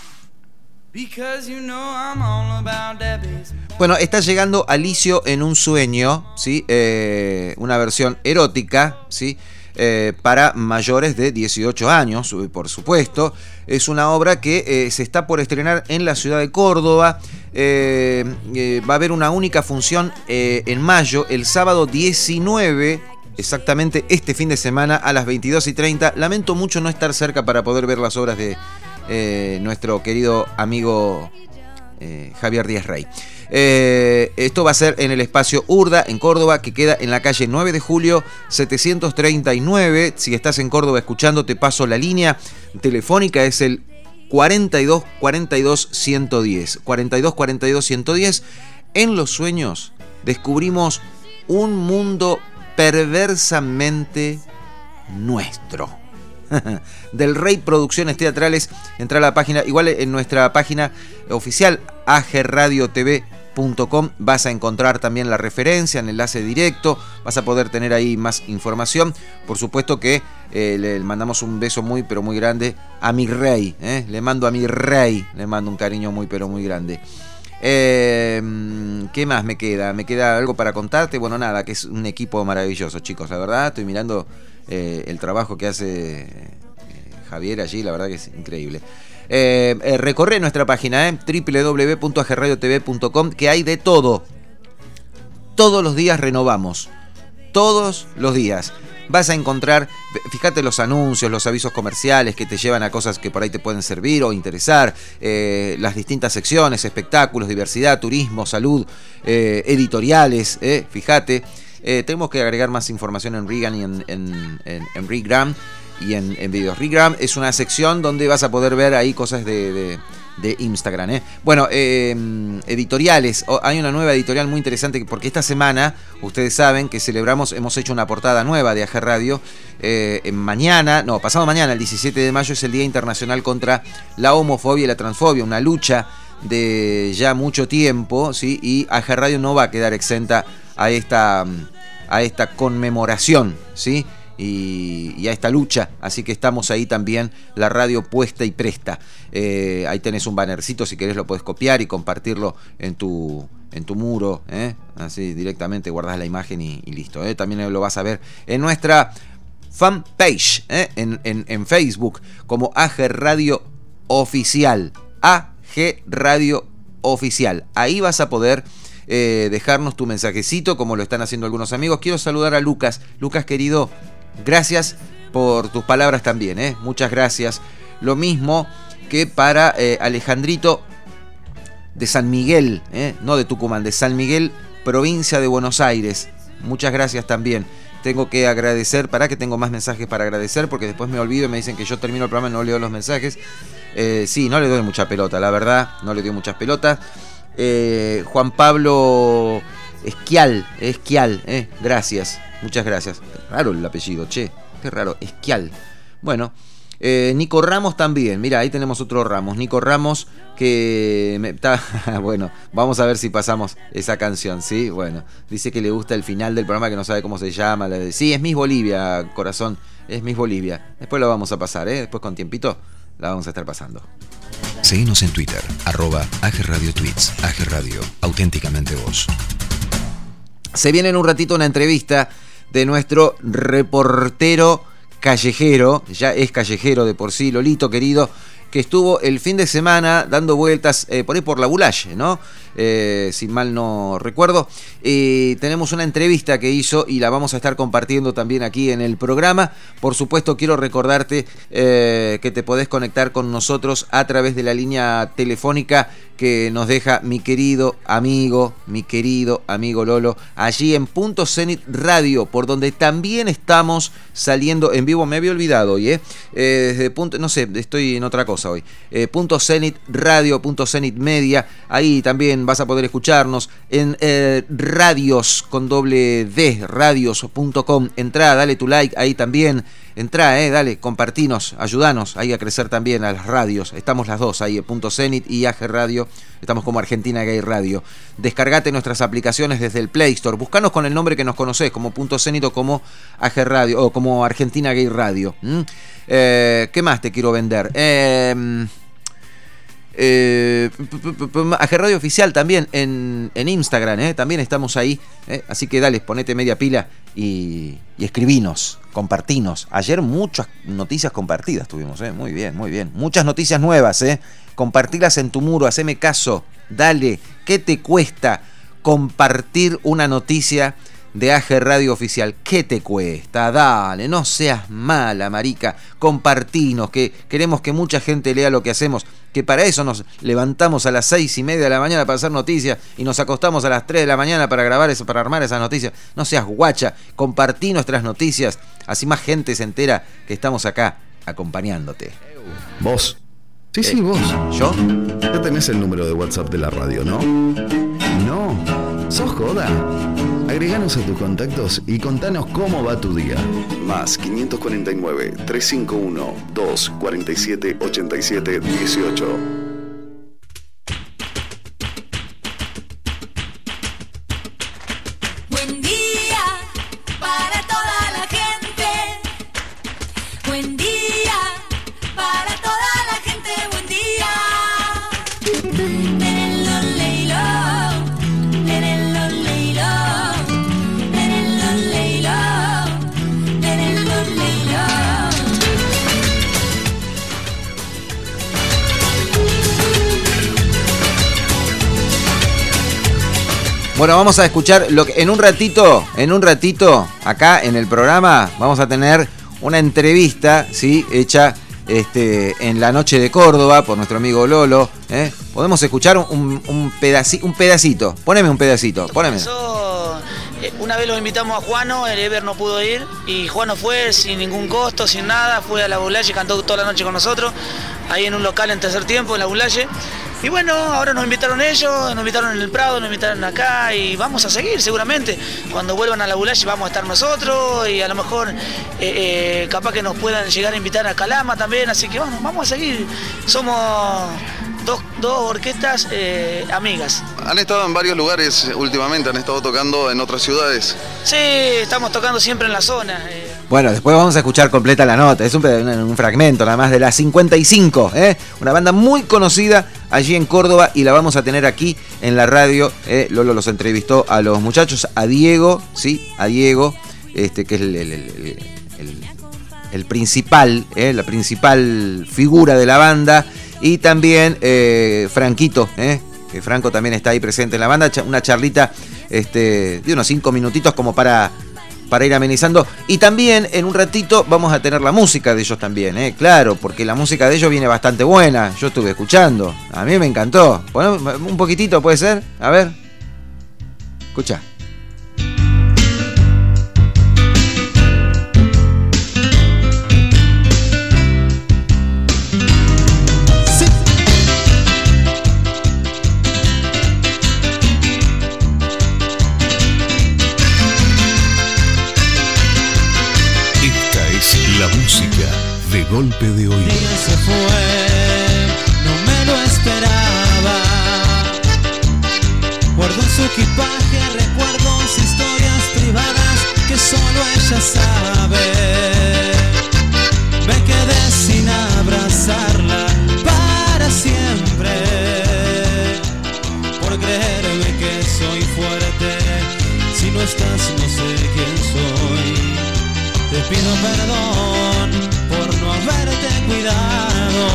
Bueno, está llegando Alicio en un sueño, ¿sí? Una versión erótica, ¿sí? Para mayores de 18 años, por supuesto. Es una obra que se está por estrenar en la ciudad de Córdoba. Va a haber una única función en mayo, el sábado 19 exactamente este fin de semana a las 22:30. Lamento mucho no estar cerca para poder ver las obras de nuestro querido amigo Javier Díaz Rey. Esto va a ser en el espacio Urda, en Córdoba, que queda en la calle 9 de julio 739. Si estás en Córdoba escuchando, te paso la línea telefónica, es el 42 42 110. 42 42 110. En los sueños descubrimos un mundo perversamente nuestro. Del Rey Producciones Teatrales. Entra a la página, igual en nuestra página oficial agradiotv.com vas a encontrar también la referencia, el enlace directo, vas a poder tener ahí más información. Por supuesto que le mandamos un beso muy pero muy grande a mi rey, le mando a mi rey, le mando un cariño muy pero muy grande. ¿Qué más me queda? ¿Me queda algo para contarte? Bueno, nada, que es un equipo maravilloso, chicos, la verdad. Estoy mirando el trabajo que hace Javier allí, la verdad que es increíble. Recorre nuestra página, www.agradiotv.com, que hay de todo. Todos los días renovamos. Todos los días. Vas a encontrar, fíjate los anuncios, los avisos comerciales que te llevan a cosas que por ahí te pueden servir o interesar, las distintas secciones, espectáculos, diversidad, turismo, salud, editoriales, fíjate. Tenemos que agregar más información en Regan y en Regram y en videos. Regram es una sección donde vas a poder ver ahí cosas de Instagram. Bueno, editoriales. Hay una nueva editorial muy interesante porque esta semana, ustedes saben que hemos hecho una portada nueva de AG Radio. Pasado mañana, el 17 de mayo, es el Día Internacional contra la Homofobia y la Transfobia, una lucha de ya mucho tiempo, ¿sí? Y AG Radio no va a quedar exenta a esta conmemoración, ¿sí? Y a esta lucha, así que estamos ahí también, la radio puesta y presta. Ahí tenés un bannercito, si querés lo podés copiar y compartirlo en tu muro, así directamente guardás la imagen y listo. También lo vas a ver en nuestra fanpage, en Facebook, como AG Radio Oficial. AG Radio Oficial. Ahí vas a poder dejarnos tu mensajecito, como lo están haciendo algunos amigos. Quiero saludar a Lucas. Lucas, querido, gracias por tus palabras también, muchas gracias. Lo mismo que para Alejandrito de San Miguel, no de Tucumán, de San Miguel, provincia de Buenos Aires. Muchas gracias también. Tengo que agradecer, que tengo más mensajes para agradecer, porque después me olvido y me dicen que yo termino el programa y no leo los mensajes. Sí, no le doy mucha pelota, la verdad, no le doy muchas pelotas. Juan Pablo Esquial, gracias, muchas gracias. Qué raro el apellido, qué raro, Esquial. Bueno, Nico Ramos también, mira, ahí tenemos otro Ramos, Nico Ramos, que bueno, vamos a ver si pasamos esa canción, ¿sí? Bueno, dice que le gusta el final del programa, que no sabe cómo se llama. Sí, es Miss Bolivia, corazón, es Miss Bolivia. Después lo vamos a pasar, después con tiempito la vamos a estar pasando. Seguinos en Twitter, @AGRadioTweets, AG Radio, auténticamente vos. Se viene en un ratito una entrevista de nuestro reportero callejero, ya es callejero de por sí, Lolito querido, que estuvo el fin de semana dando vueltas por ahí por la Bulaye, ¿no? Si mal no recuerdo. Tenemos una entrevista que hizo y la vamos a estar compartiendo también aquí en el programa. Por supuesto, quiero recordarte que te podés conectar con nosotros a través de la línea telefónica que nos deja mi querido amigo Lolo, allí en Punto Zenit Radio, por donde también estamos saliendo en vivo. Me había olvidado hoy, desde punto, no sé, estoy en otra cosa hoy. Punto Zenit Radio, Punto Zenit Media, ahí también vas a poder escucharnos en radios con doble D, radios.com. Entrá, dale tu like ahí también. Entrá, dale, compartinos, ayudanos ahí a crecer también a las radios. Estamos las dos ahí, Punto Zenit y AG Radio. Estamos como Argentina Gay Radio. Descargate nuestras aplicaciones desde el Play Store. Buscanos con el nombre que nos conocés, como Punto Zenit o como AG Radio, o como Argentina Gay Radio. ¿Qué más te quiero vender? AG Radio Oficial también en Instagram, también estamos ahí, así que dale, ponete media pila y escribinos, compartinos. Ayer muchas noticias compartidas tuvimos, muy bien, muchas noticias nuevas, compartirlas en tu muro, haceme caso, dale, ¿qué te cuesta compartir una noticia de AG Radio Oficial. ¿Qué te cuesta? Dale, no seas mala, marica. Compartinos, que queremos que mucha gente lea lo que hacemos, que para eso nos levantamos a las 6:30 de la mañana para hacer noticias y nos acostamos a las 3 de la mañana para grabar eso, para armar esas noticias. No seas guacha, compartí nuestras noticias, así más gente se entera que estamos acá acompañándote. Vos. Sí, vos. ¿Yo? Ya tenés el número de WhatsApp de la radio, ¿no? No. ¿Sos joda? Agreganos a tus contactos y contanos cómo va tu día. Más 549 351 247 87 18. Buen día para toda la gente. Buen día para toda la gente. Buen día. Lenelo, leilo. Lenelo, leilo. Lenelo, leilo. Lenelo, leilo. Bueno, vamos a escuchar lo que en un ratito, acá en el programa vamos a tener una entrevista, ¿sí? Hecha en la noche de Córdoba por nuestro amigo Lolo. Podemos escuchar un pedacito. Poneme un pedacito, poneme. Una vez lo invitamos a Juano, el Ever no pudo ir y Juano fue sin ningún costo, sin nada, fue a la Bulaye y cantó toda la noche con nosotros, ahí en un local en tercer tiempo, en la Bulaye. Y bueno, ahora nos invitaron ellos, nos invitaron en el Prado, nos invitaron acá y vamos a seguir seguramente. Cuando vuelvan a la Bulaye vamos a estar nosotros y a lo mejor capaz que nos puedan llegar a invitar a Calama también, así que bueno, vamos a seguir. Somos dos orquestas amigas. ¿Han estado en varios lugares últimamente? ¿Han estado tocando en otras ciudades? Sí, estamos tocando siempre en la zona. Bueno, después vamos a escuchar completa la nota. Es un fragmento nada más de la 55, una banda muy conocida allí en Córdoba y la vamos a tener aquí en la radio. Lolo los entrevistó a los muchachos, a Diego, ¿sí? A Diego, que es el principal, la principal figura de la banda. Y también Franquito, que Franco también está ahí presente en la banda. Una charlita de unos 5 minutitos como para ir amenizando. Y también en un ratito vamos a tener la música de ellos también, claro, porque la música de ellos viene bastante buena. Yo estuve escuchando, a mí me encantó. Bueno, un poquitito puede ser, a ver. Escucha. La música de golpe de oído. Ella se fue, no me lo esperaba. Guardo en su equipaje recuerdos, historias privadas que solo ella sabe. Me quedé sin abrazarla para siempre, por creerme que soy fuerte. Si no estás, no sé quién soy. Te pido perdón por no haberte cuidado.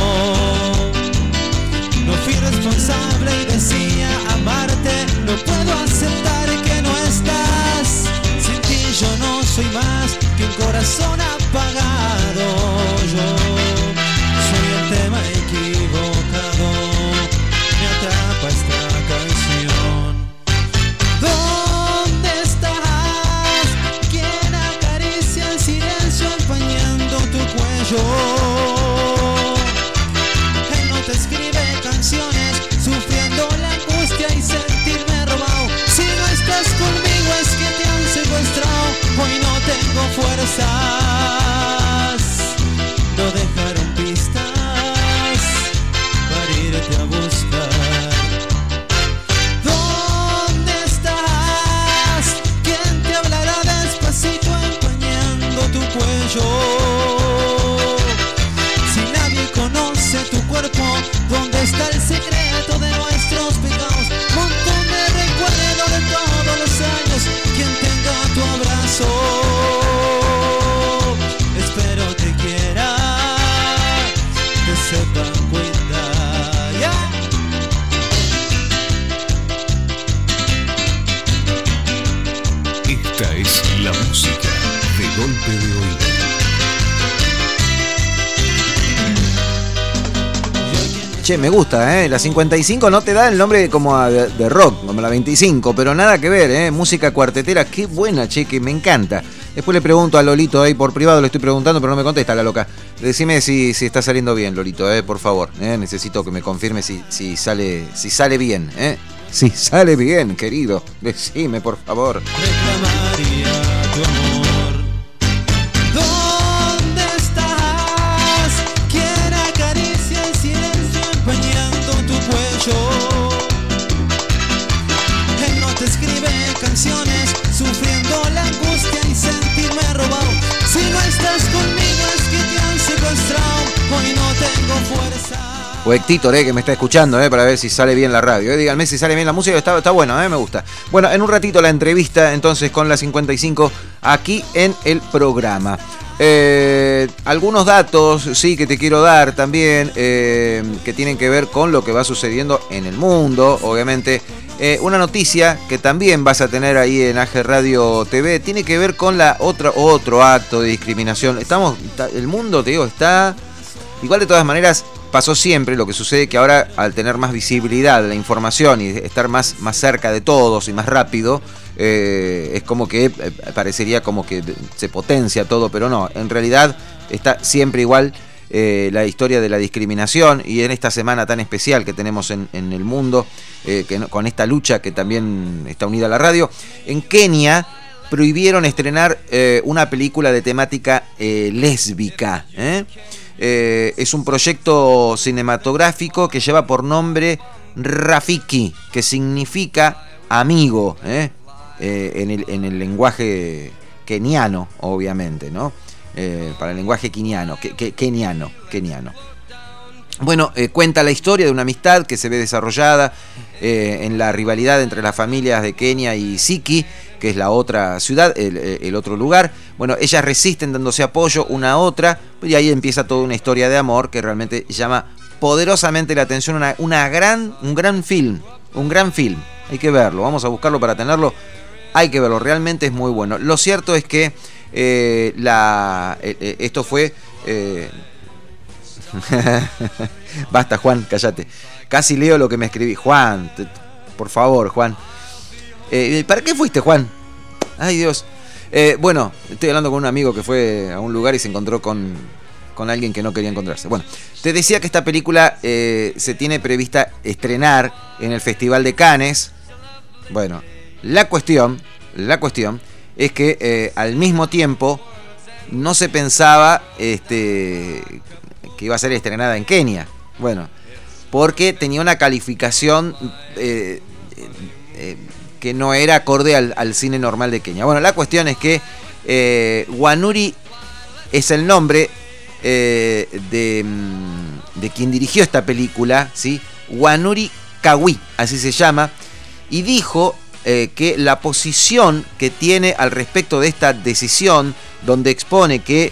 No fui responsable y decía amarte. No puedo aceptar que no estás. Sin ti yo no soy más que un corazón apagado. Yo soy el tema equivocado. Me atrapa esta canción. ¿Dónde estás? ¿Quién acaricia el silencio empañando tu cuello? Él no te escribe canciones, sufriendo la angustia y sentirme robado. Si no estás conmigo es Esta es la música de Golpe de Oído. Che, me gusta, La 55 no te da el nombre como de rock, como la 25, pero nada que ver, Música cuartetera, qué buena, che, que me encanta. Después le pregunto a Lolito ahí por privado, le estoy preguntando, pero no me contesta la loca. Decime si está saliendo bien, Lolito, por favor. Necesito que me confirme si sale bien, Si sale bien, querido. Decime, por favor. Reclamaría tu amor. ¿Dónde estás? ¿Quién acaricia el silencio empañando tu cuello? Él no te escribe canciones sufriendo la angustia y sentirme robado. Si no estás conmigo es que te han secuestrado. Hoy no tengo fuerza. O Héctor, que me está escuchando, para ver si sale bien la radio. Díganme si sale bien la música, está bueno, me gusta. Bueno, en un ratito la entrevista entonces con la 55 aquí en el programa. Algunos datos, sí, que te quiero dar también, que tienen que ver con lo que va sucediendo en el mundo, obviamente. Una noticia que también vas a tener ahí en AG Radio TV, tiene que ver con otro acto de discriminación. El mundo, te digo, está... Igual de todas maneras... Pasó siempre, lo que sucede que ahora al tener más visibilidad la información y estar más cerca de todos y más rápido, es como que parecería como que se potencia todo, pero no, en realidad está siempre igual la historia de la discriminación, y en esta semana tan especial que tenemos en el mundo, con esta lucha que también está unida a la radio, en Kenia prohibieron estrenar una película de temática lésbica, es un proyecto cinematográfico que lleva por nombre Rafiki, que significa amigo, en el lenguaje keniano, obviamente, ¿no? Para el lenguaje keniano. Bueno, cuenta la historia de una amistad que se ve desarrollada en la rivalidad entre las familias de Kenia y Siki, que es la otra ciudad, el otro lugar. Bueno, ellas resisten dándose apoyo una a otra, y ahí empieza toda una historia de amor que realmente llama poderosamente la atención, un gran film. Hay que verlo, vamos a buscarlo para tenerlo. Hay que verlo, realmente es muy bueno. Lo cierto es que esto fue... Basta, Juan, cállate. Casi leo lo que me escribí. Juan, por favor, Juan. ¿Para qué fuiste, Juan? Ay, Dios. Bueno, estoy hablando con un amigo que fue a un lugar y se encontró con alguien que no quería encontrarse. Bueno, te decía que esta película se tiene prevista estrenar en el Festival de Cannes. Bueno, la cuestión es que al mismo tiempo no se pensaba que iba a ser estrenada en Kenia. Bueno, porque tenía una calificación que no era acorde al cine normal de Kenia. Bueno, la cuestión es que Wanuri es el nombre de quien dirigió esta película, ¿sí? Wanuri Kawi, así se llama, y dijo que la posición que tiene al respecto de esta decisión, donde expone que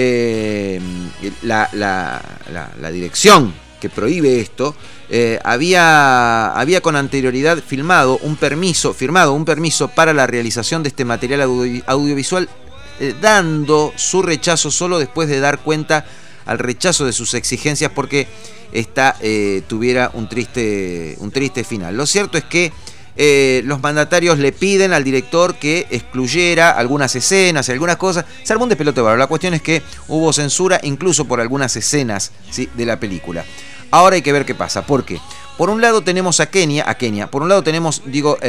la dirección que prohíbe esto había con anterioridad firmado un permiso para la realización de este material audiovisual, dando su rechazo solo después de dar cuenta al rechazo de sus exigencias, porque esta tuviera un triste final. Lo cierto es que los mandatarios le piden al director que excluyera algunas escenas y algunas cosas. Se armó un despelote bárbaro. La cuestión es que hubo censura incluso por algunas escenas, ¿sí?, de la película. Ahora hay que ver qué pasa, porque por un lado tenemos a Kenia, por un lado tenemos,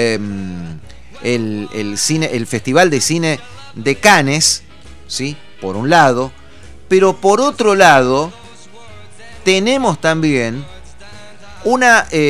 el Festival de Cine de Cannes, ¿sí?, por un lado, pero por otro lado tenemos también un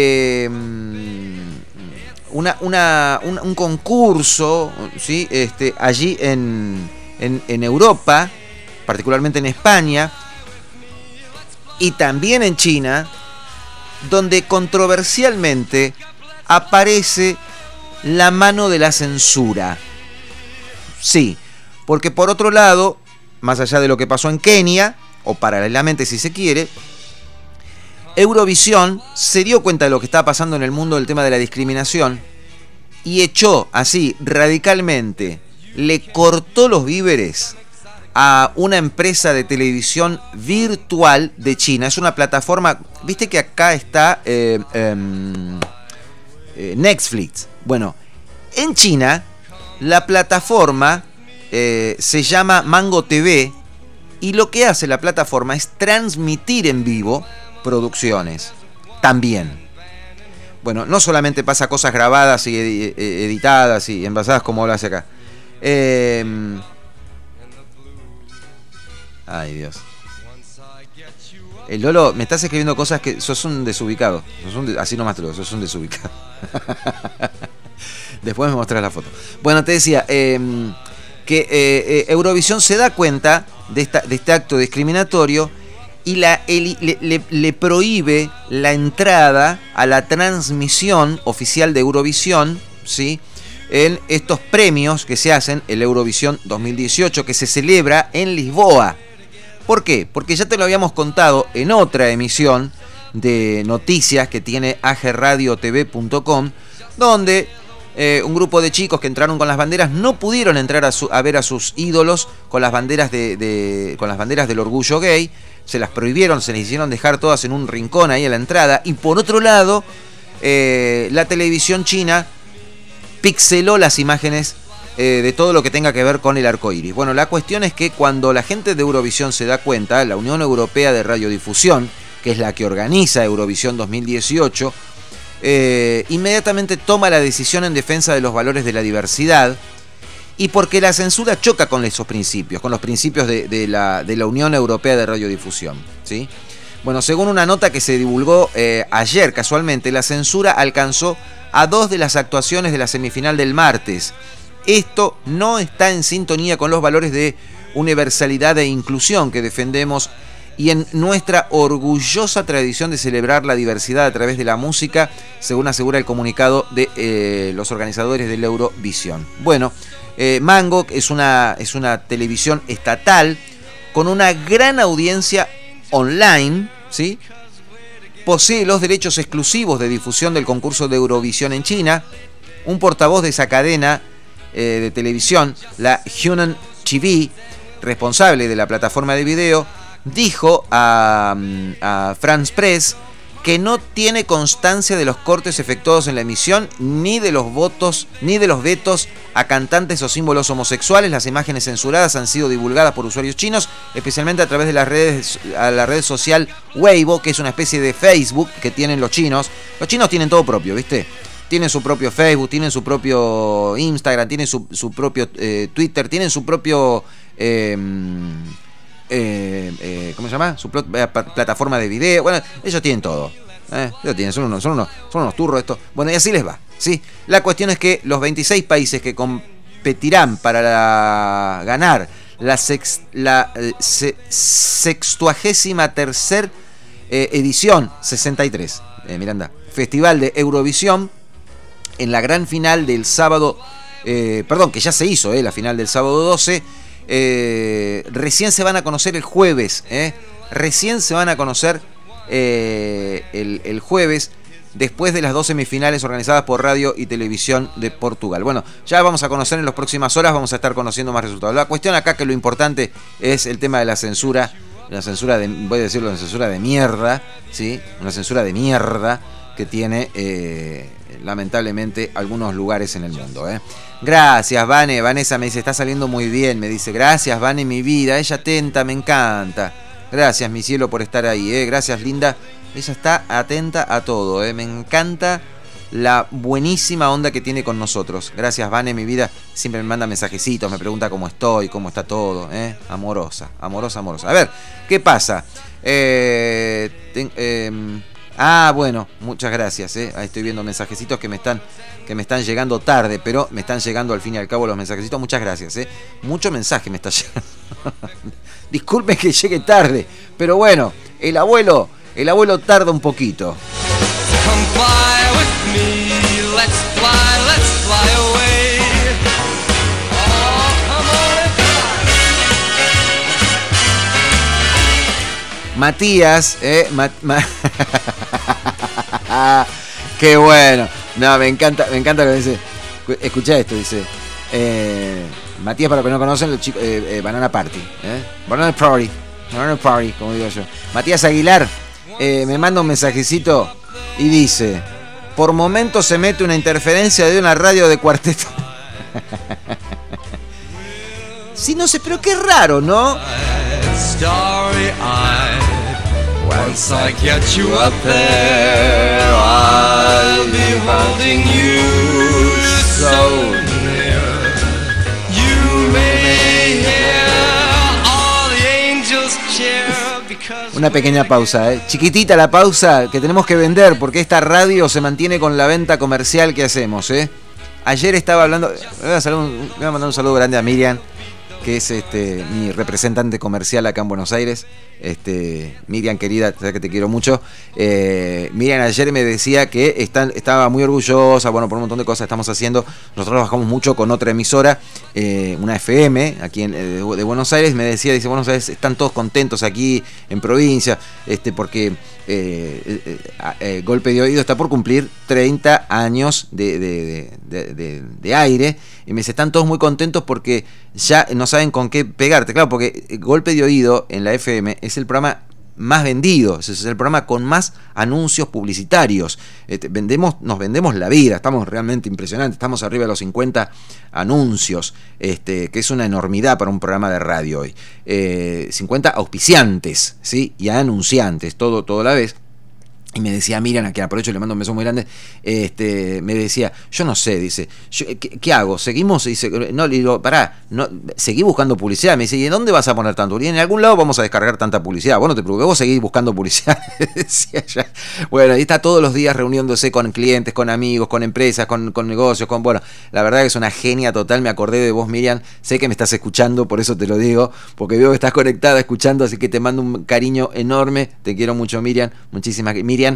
concurso, ¿sí?, allí en Europa, particularmente en España, y también en China, donde controversialmente aparece la mano de la censura. Sí, porque por otro lado, más allá de lo que pasó en Kenia, o paralelamente si se quiere, Eurovisión se dio cuenta de lo que estaba pasando en el mundo del tema de la discriminación y echó así radicalmente le cortó los víveres a una empresa de televisión virtual de China. Es una plataforma, viste que acá está Netflix. Bueno, en China la plataforma se llama Mango TV y lo que hace la plataforma es transmitir en vivo producciones también. Bueno, no solamente pasa cosas grabadas y editadas y envasadas como lo hace acá. Ay, Dios. El Lolo, me estás escribiendo cosas que sos un desubicado. Así nomás te lo digo, sos un desubicado. Después me mostrás la foto. Bueno, te decía que Eurovisión se da cuenta de este acto discriminatorio y le prohíbe la entrada a la transmisión oficial de Eurovisión, ¿sí?, en estos premios que se hacen, el Eurovisión 2018, que se celebra en Lisboa. ¿Por qué? Porque ya te lo habíamos contado en otra emisión de noticias que tiene agradiotv.com, donde un grupo de chicos que entraron con las banderas no pudieron entrar a ver a sus ídolos con las banderas con las banderas del orgullo gay. Se las prohibieron, se les hicieron dejar todas en un rincón ahí a la entrada. Y por otro lado, la televisión china pixeló las imágenes de todo lo que tenga que ver con el arco iris. Bueno, la cuestión es que cuando la gente de Eurovisión se da cuenta, la Unión Europea de Radiodifusión, que es la que organiza Eurovisión 2018, inmediatamente toma la decisión en defensa de los valores de la diversidad, y porque la censura choca con esos principios, con los principios de la Unión Europea de Radiodifusión, ¿sí? Bueno, según una nota que se divulgó ayer casualmente, la censura alcanzó a 2 de las actuaciones de la semifinal del martes. Esto no está en sintonía con los valores de universalidad e inclusión que defendemos y en nuestra orgullosa tradición de celebrar la diversidad a través de la música, según asegura el comunicado de los organizadores del Eurovisión. Bueno, Mango es una televisión estatal con una gran audiencia online, ¿sí? Posee los derechos exclusivos de difusión del concurso de Eurovisión en China. Un portavoz de esa cadena de televisión, la Hunan TV, responsable de la plataforma de video, dijo a France Press que no tiene constancia de los cortes efectuados en la emisión, ni de los vetos a cantantes o símbolos homosexuales. Las imágenes censuradas han sido divulgadas por usuarios chinos, especialmente a través de la red social Weibo, que es una especie de Facebook que tienen los chinos. Los chinos tienen todo propio, ¿viste? Tienen su propio Facebook, tienen su propio Instagram, tienen su propio Twitter, tienen su propio... ¿cómo se llama? Su plataforma de video. Bueno, ellos tienen todo. Ellos tienen, son unos turros estos. Bueno, y así les va, ¿sí? La cuestión es que los 26 países que competirán para ganar la 63ª edición, 63, Miranda, Festival de Eurovisión, en la gran final del sábado, que ya se hizo, la final del sábado 12, recién se van a conocer el jueves, recién se van a conocer el jueves, después de las 2 semifinales organizadas por Radio y Televisión de Portugal. Bueno, ya vamos a conocer en las próximas horas, vamos a estar conociendo más resultados. La cuestión acá, que lo importante es el tema de la censura de, voy a decirlo, la censura de mierda, ¿sí? Una censura de mierda que tiene lamentablemente algunos lugares en el mundo, Gracias, Vane. Vanessa me dice, está saliendo muy bien, me dice, gracias, Vane, mi vida, ella atenta, me encanta. Gracias, mi cielo, por estar ahí, gracias, linda. Ella está atenta a todo, me encanta la buenísima onda que tiene con nosotros. Gracias, Vane, mi vida. Siempre me manda mensajecitos, me pregunta cómo estoy, cómo está todo, amorosa. A ver, ¿qué pasa? Bueno, muchas gracias, Ahí estoy viendo mensajecitos que me están llegando tarde, pero me están llegando al fin y al cabo los mensajecitos. Muchas gracias, Mucho mensaje me está llegando. Disculpen que llegue tarde, pero bueno, el abuelo tarda un poquito. Matías, qué bueno. No, me encanta lo que dice. Escuchá esto, dice. Matías, para los que no conocen, los chicos, Banana Party. Banana Party, como digo yo. Matías Aguilar me manda un mensajecito y dice: por momentos se mete una interferencia de una radio de cuarteto. Sí, no sé, pero qué raro, ¿no? Once I get you up there, I'll be holding you so near. You may hear all the angels cheer because... Una pequeña pausa, chiquitita la pausa que tenemos que vender porque esta radio se mantiene con la venta comercial que hacemos, Ayer estaba hablando, voy a mandar un saludo grande a Miriam, que es mi representante comercial acá en Buenos Aires. Miriam, querida, sabes que te quiero mucho. Miriam ayer me decía que estaba muy orgullosa, bueno, por un montón de cosas que estamos haciendo. Nosotros trabajamos mucho con otra emisora, una FM, aquí de Buenos Aires. Me decía, dice, Buenos Aires están todos contentos aquí en provincia, porque Golpe de Oído está por cumplir 30 años de aire. Y me dice, están todos muy contentos porque ya no saben con qué pegarte. Claro, porque Golpe de Oído en la FM es el programa más vendido, es el programa con más anuncios publicitarios. Nos vendemos la vida, estamos realmente impresionantes, estamos arriba de los 50 anuncios, que es una enormidad para un programa de radio hoy. 50 auspiciantes, ¿sí? Y anunciantes, todo a la vez. Y me decía, Miriam, a quien aprovecho y le mando un beso muy grande, me decía, yo no sé, dice, ¿qué hago? ¿Seguimos? Dice, no, le digo, pará, no, seguí buscando publicidad. Me dice, ¿y en dónde vas a poner tanto? Y en algún lado vamos a descargar tanta publicidad. Bueno, te preocupes, vos seguís buscando publicidad. Decía ya. Bueno, ahí está todos los días reuniéndose con clientes, con amigos, con empresas, con negocios, bueno, la verdad que es una genia total. Me acordé de vos, Miriam, sé que me estás escuchando, por eso te lo digo, porque veo que estás conectada escuchando, así que te mando un cariño enorme, te quiero mucho, Miriam, muchísimas gracias. Miriam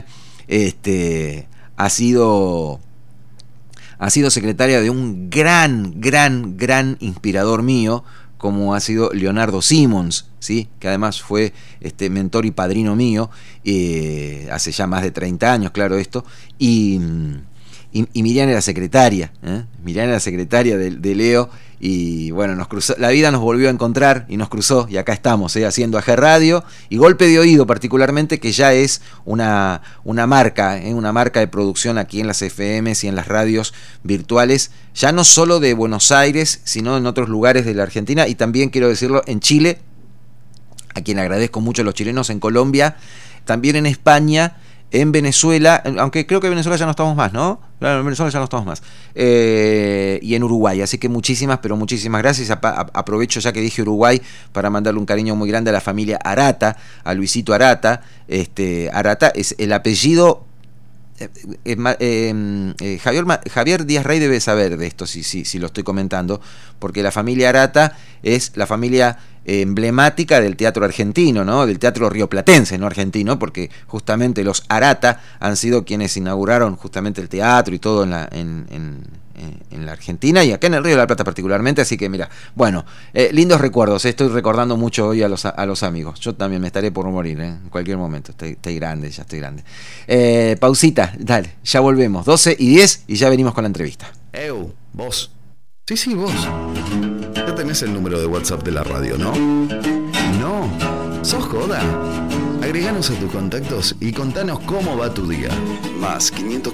ha sido secretaria de un gran inspirador mío, como ha sido Leonardo Simmons, ¿sí? Que además fue mentor y padrino mío hace ya más de 30 años, claro, esto. Y Miriam era secretaria, Miriam era secretaria de Leo. Y bueno, nos cruzó, la vida nos volvió a encontrar y nos cruzó, y acá estamos, haciendo AG Radio y Golpe de Oído particularmente, que ya es una marca, una marca de producción aquí en las FMs y en las radios virtuales, ya no solo de Buenos Aires, sino en otros lugares de la Argentina, y también quiero decirlo, en Chile, a quien agradezco mucho a los chilenos, en Colombia, también en España, en Venezuela, aunque creo que en Venezuela ya no estamos más, ¿no? Claro, en Venezuela ya no estamos más. Y en Uruguay, así que muchísimas gracias. Aprovecho ya que dije Uruguay para mandarle un cariño muy grande a la familia Arata, a Luisito Arata. Arata es el apellido. Javier Díaz Rey debe saber de esto, si lo estoy comentando, porque la familia Arata es la familia emblemática del teatro argentino, ¿no? Del teatro rioplatense, no argentino, porque justamente los Arata han sido quienes inauguraron justamente el teatro y todo en la Argentina y acá en el Río de la Plata particularmente, así que mira, bueno, lindos recuerdos, estoy recordando mucho hoy a los amigos. Yo también me estaré por morir, en cualquier momento, estoy grande. Pausita, dale, ya volvemos, 12:10 y ya venimos con la entrevista. Vos. Sí, vos. Ya tenés el número de WhatsApp de la radio, ¿no? No, sos joda. Agreganos a tus contactos y contanos cómo va tu día. Más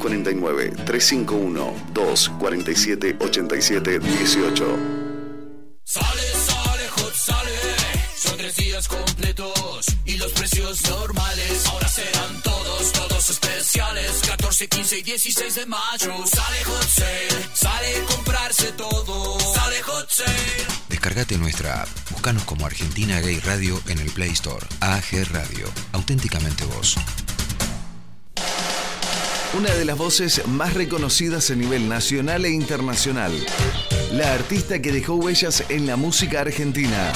549-351-247-8718. Sale, hot sale. Son 3 días completos y los precios normales ahora serán todos especiales. 14, 15 y 16 de mayo. Sale hot sale, sale comprarse todo. Sale hot sale. Descargate nuestra app. Búscanos como Argentina Gay Radio en el Play Store. AG Radio. Auténticamente vos. Una de las voces más reconocidas a nivel nacional e internacional. La artista que dejó huellas en la música argentina.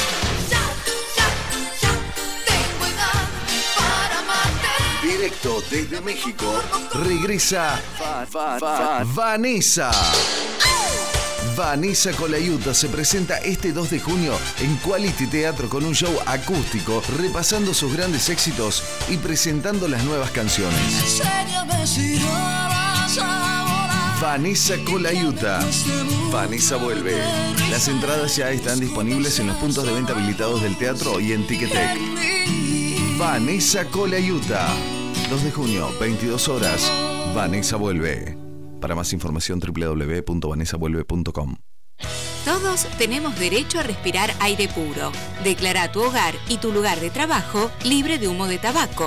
Directo desde México, regresa Vanessa. Vanessa Colayuta se presenta este 2 de junio en Quality Teatro con un show acústico, repasando sus grandes éxitos y presentando las nuevas canciones. Vanessa Colayuta, Vanessa vuelve. Las entradas ya están disponibles en los puntos de venta habilitados del teatro y en Ticketek. Vanessa Colayuta. 2 de junio, 22 horas. Vanessa vuelve. Para más información www.vanessavuelve.com. Todos tenemos derecho a respirar aire puro. Declara tu hogar y tu lugar de trabajo libre de humo de tabaco.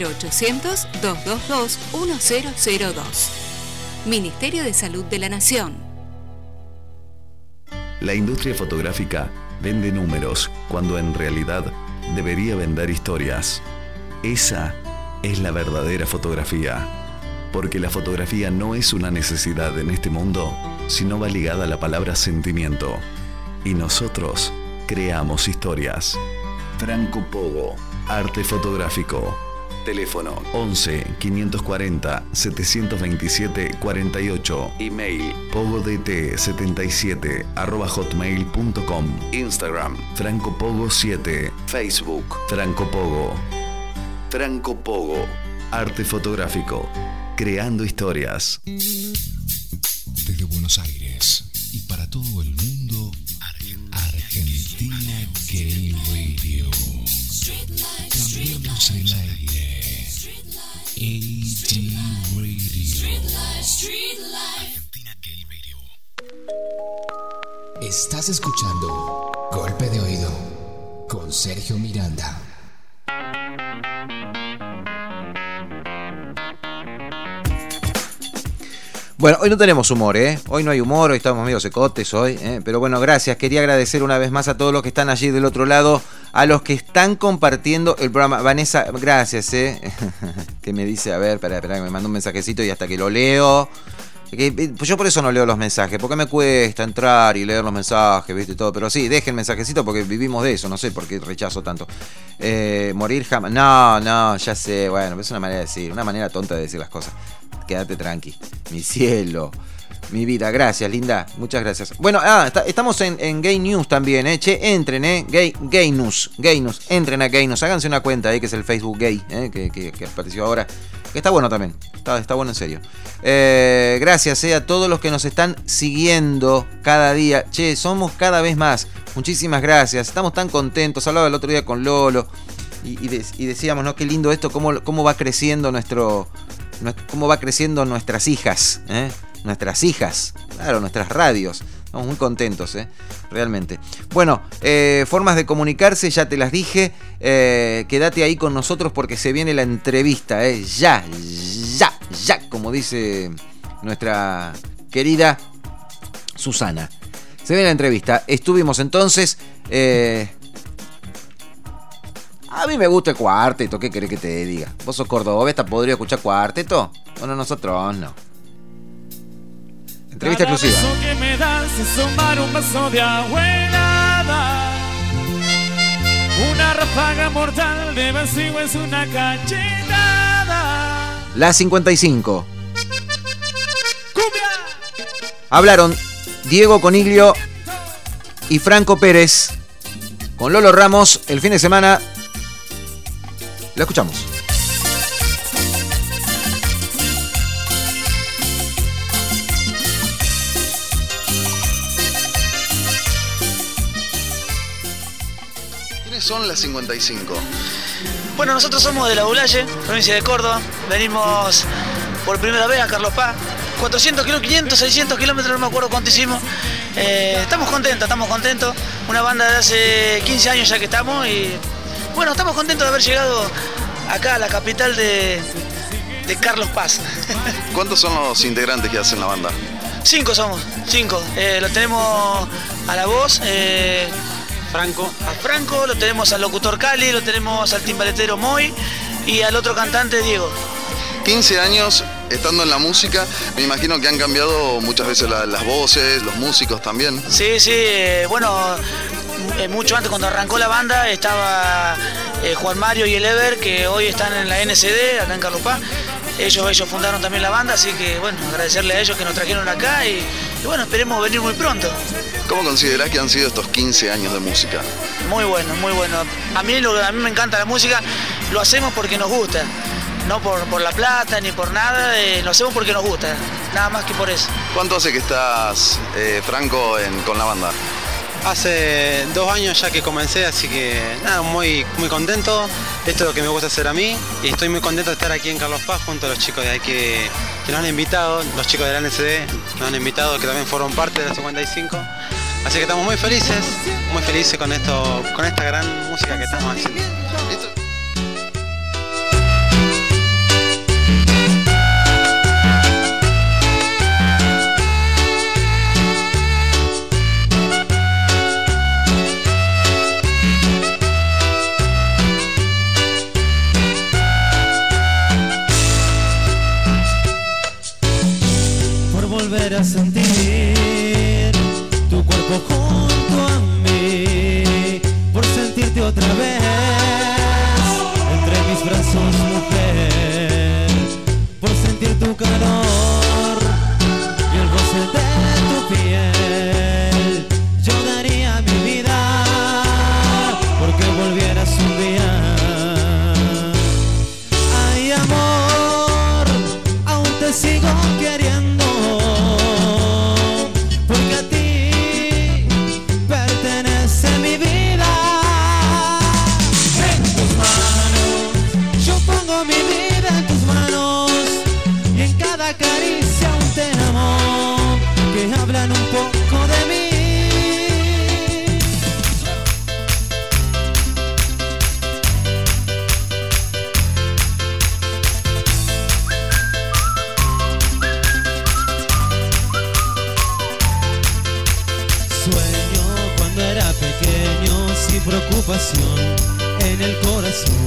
0800-222-1002. Ministerio de Salud de la Nación. La industria fotográfica vende números cuando en realidad debería vender historias. Esa es la verdadera fotografía. Porque la fotografía no es una necesidad en este mundo, sino va ligada a la palabra sentimiento. Y nosotros creamos historias. Franco Pogo, arte fotográfico. Teléfono 11 540 727 48. Email pogodt77@hotmail.com. Instagram Franco Pogo 7. Facebook Franco Pogo. Franco Pogo, arte fotográfico. Creando historias. Desde Buenos Aires y para todo el mundo, Argentina Gay Radio. Cambiamos el aire. AG Radio. Argentina Gay Radio. Estás escuchando Golpe de Oído con Sergio Miranda. Bueno, hoy no tenemos humor, Hoy no hay humor, hoy estamos medio secotes hoy, Pero bueno, gracias. Quería agradecer una vez más a todos los que están allí del otro lado, a los que están compartiendo el programa. Vanessa, gracias, que me dice, a ver, espera, que me manda un mensajecito y hasta que lo leo. Pues yo por eso no leo los mensajes, porque me cuesta entrar y leer los mensajes, ¿viste? Todo. Pero sí, dejen mensajecito porque vivimos de eso, no sé por qué rechazo tanto. Morir jamás. No, ya sé, bueno, es una manera de decir, una manera tonta de decir las cosas. Quédate tranqui, mi cielo, mi vida. Gracias, linda, muchas gracias. Bueno, estamos en Gay News también, Che, entren, Gay News, entren a Gay News, háganse una cuenta ahí que es el Facebook Gay, que apareció ahora, que está bueno también, está bueno en serio. Gracias, a todos los que nos están siguiendo cada día. Che, somos cada vez más, muchísimas gracias, estamos tan contentos. Hablaba el otro día con Lolo y decíamos, ¿no? Qué lindo esto, cómo va creciendo cómo va creciendo nuestras hijas, nuestras hijas, claro, nuestras radios. Estamos muy contentos, realmente. Bueno, formas de comunicarse, ya te las dije. Quédate ahí con nosotros porque se viene la entrevista, ya, como dice nuestra querida Susana. Se viene la entrevista. Estuvimos entonces... A mí me gusta el cuarteto, ¿qué querés que te diga? ¿Vos sos cordobés, podría escuchar cuarteto? Bueno, nosotros no. Entrevista exclusiva. Cada beso que me das es tomar un vaso de agua helada. Una ráfaga mortal de vacío es una cachetada. La 55. ¡Cumbia! Hablaron Diego Coniglio y Franco Pérez con Lolo Ramos el fin de semana. La escuchamos. ¿Quiénes son las 55? Bueno, nosotros somos de La Bulaye, provincia de Córdoba. Venimos por primera vez a Carlos Paz. 400 kilómetros, 500, 600 kilómetros, no me acuerdo cuánto hicimos. Estamos contentos. Una banda de hace 15 años ya que estamos y... Bueno, estamos contentos de haber llegado acá a la capital de Carlos Paz. ¿Cuántos son los integrantes que hacen la banda? 5 somos, 5. Lo tenemos a la voz, Franco, lo tenemos al locutor Cali, lo tenemos al timbaletero Moy y al otro cantante Diego. 15 años estando en la música, me imagino que han cambiado muchas veces las voces, los músicos también. Sí, bueno... mucho antes, cuando arrancó la banda, estaba Juan Mario y el Ever, que hoy están en la NCD, acá en Carlos Paz. Ellos fundaron también la banda, así que bueno, agradecerle a ellos que nos trajeron acá y bueno, esperemos venir muy pronto. ¿Cómo considerás que han sido estos 15 años de música? Muy bueno. A mí me encanta la música, lo hacemos porque nos gusta, no por la plata ni por nada, lo hacemos porque nos gusta. nada más que por eso. ¿Cuánto hace que estás, Franco, con la banda? Hace 2 años ya que comencé, así que nada, muy contento. Esto es lo que me gusta hacer a mí y estoy muy contento de estar aquí en Carlos Paz junto a los chicos de ahí que nos han invitado, los chicos de la NCD nos han invitado, que también fueron parte de la 55. Así que estamos muy felices con esta gran música que estamos haciendo. Volver a sentir tu cuerpo junto a mí, por sentirte otra vez entre mis brazos, mujer, por sentir tu calor y el goce de tu piel. Yo daría mi vida porque volvieras un día. Ay, amor, aún te sigo queriendo. Caricia un te amo que hablan un poco de mí. Sueño cuando era pequeño sin preocupación en el corazón.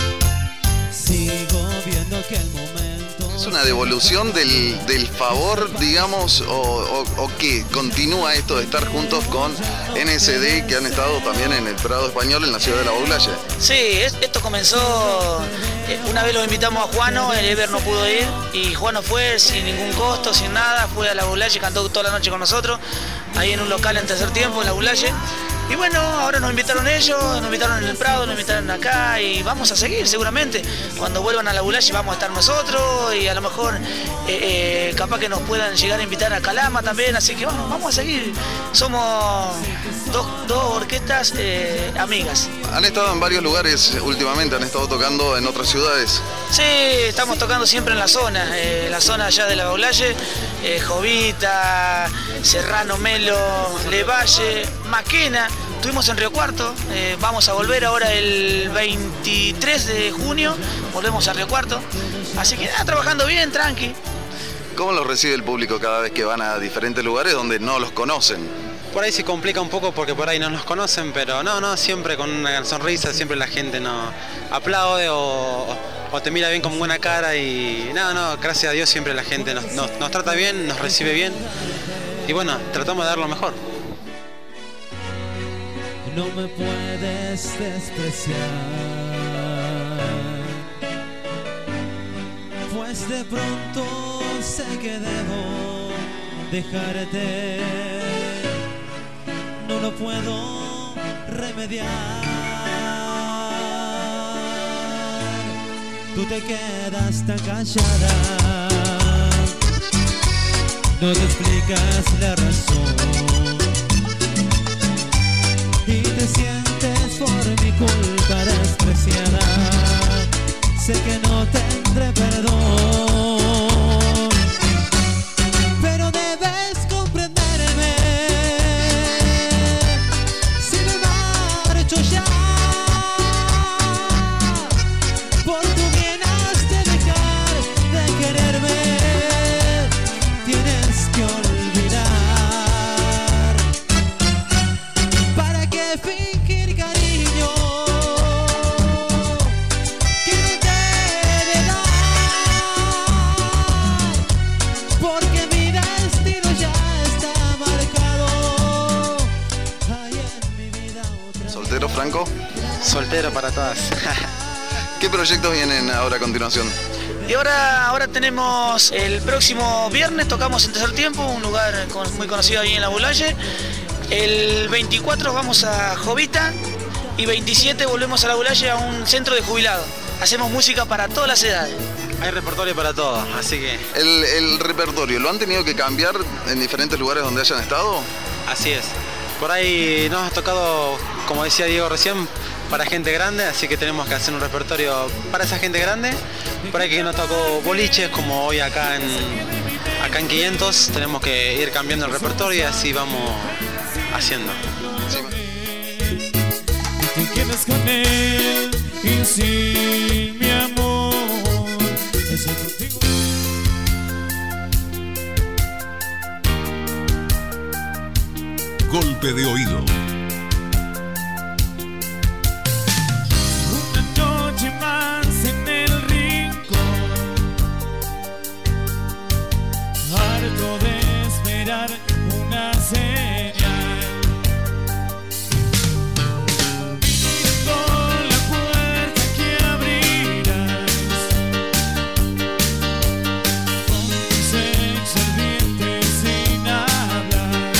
Sigo viendo que el momento ¿es una devolución del favor, digamos, o qué? ¿Continúa esto de estar juntos con NCD, que han estado también en el Prado Español en la ciudad de La Baulalle? Sí, esto comenzó, una vez lo invitamos a Juano, el Ever no pudo ir, y Juano fue sin ningún costo, sin nada, fue a La Baulalle, cantó toda la noche con nosotros, ahí en un local en tercer tiempo, en La Baulalle. Y bueno, ahora nos invitaron ellos, nos invitaron en el Prado, nos invitaron acá y vamos a seguir seguramente. Cuando vuelvan a La Baulalle vamos a estar nosotros y a lo mejor capaz que nos puedan llegar a invitar a Calama también, así que vamos a seguir. Somos dos orquestas amigas. Han estado en varios lugares últimamente, han estado tocando en otras ciudades. Sí, estamos tocando siempre en la zona allá de La Baulalle, Jovita, Serrano, Melo, Levalle, Maquena. Estuvimos en Río Cuarto, vamos a volver ahora el 23 de junio, volvemos a Río Cuarto, así que trabajando bien, tranqui. ¿Cómo los recibe el público cada vez que van a diferentes lugares donde no los conocen? Por ahí se complica un poco porque por ahí no nos conocen, pero no, siempre con una sonrisa, siempre la gente nos aplaude o te mira bien con buena cara y gracias a Dios siempre la gente nos trata bien, nos recibe bien y bueno, tratamos de dar lo mejor. No me puedes despreciar, pues de pronto sé que debo dejarte, no lo puedo remediar. Tú te quedas tan callada, no te explicas la razón y te sientes por mi culpa despreciada. Sé que no tendré perdón, pero debes comprenderme. Si me marcho ya, por tu bien has de dejar de quererme. Tienes que olvidar. ¿Para qué fingir cariño que no te he de dar? Porque mi destino ya está marcado. Hay en mi vida otra. ¿Soltero, Franco? Soltero para todas. ¿Qué proyectos vienen ahora a continuación? Y ahora tenemos el próximo viernes, tocamos en Tercer Tiempo, un lugar muy conocido ahí en La Baulalle. El 24 vamos a Jovita y 27 volvemos a La Baulalle a un centro de jubilados. hacemos música para todas las edades. Hay repertorio para todos, así que... ¿El repertorio lo han tenido que cambiar en diferentes lugares donde hayan estado? Así es. Por ahí nos ha tocado, como decía Diego recién, para gente grande, así que tenemos que hacer un repertorio para esa gente grande. Por ahí que nos tocó boliches, como hoy acá en 500, tenemos que ir cambiando el repertorio y así vamos haciendo. Te quedas con él y sin mi amor. Estoy contigo. Golpe de oído. Una noche más en el rincón, harto de esperar una señal. Con la puerta que abrirás, con tus excelentes sin hablar.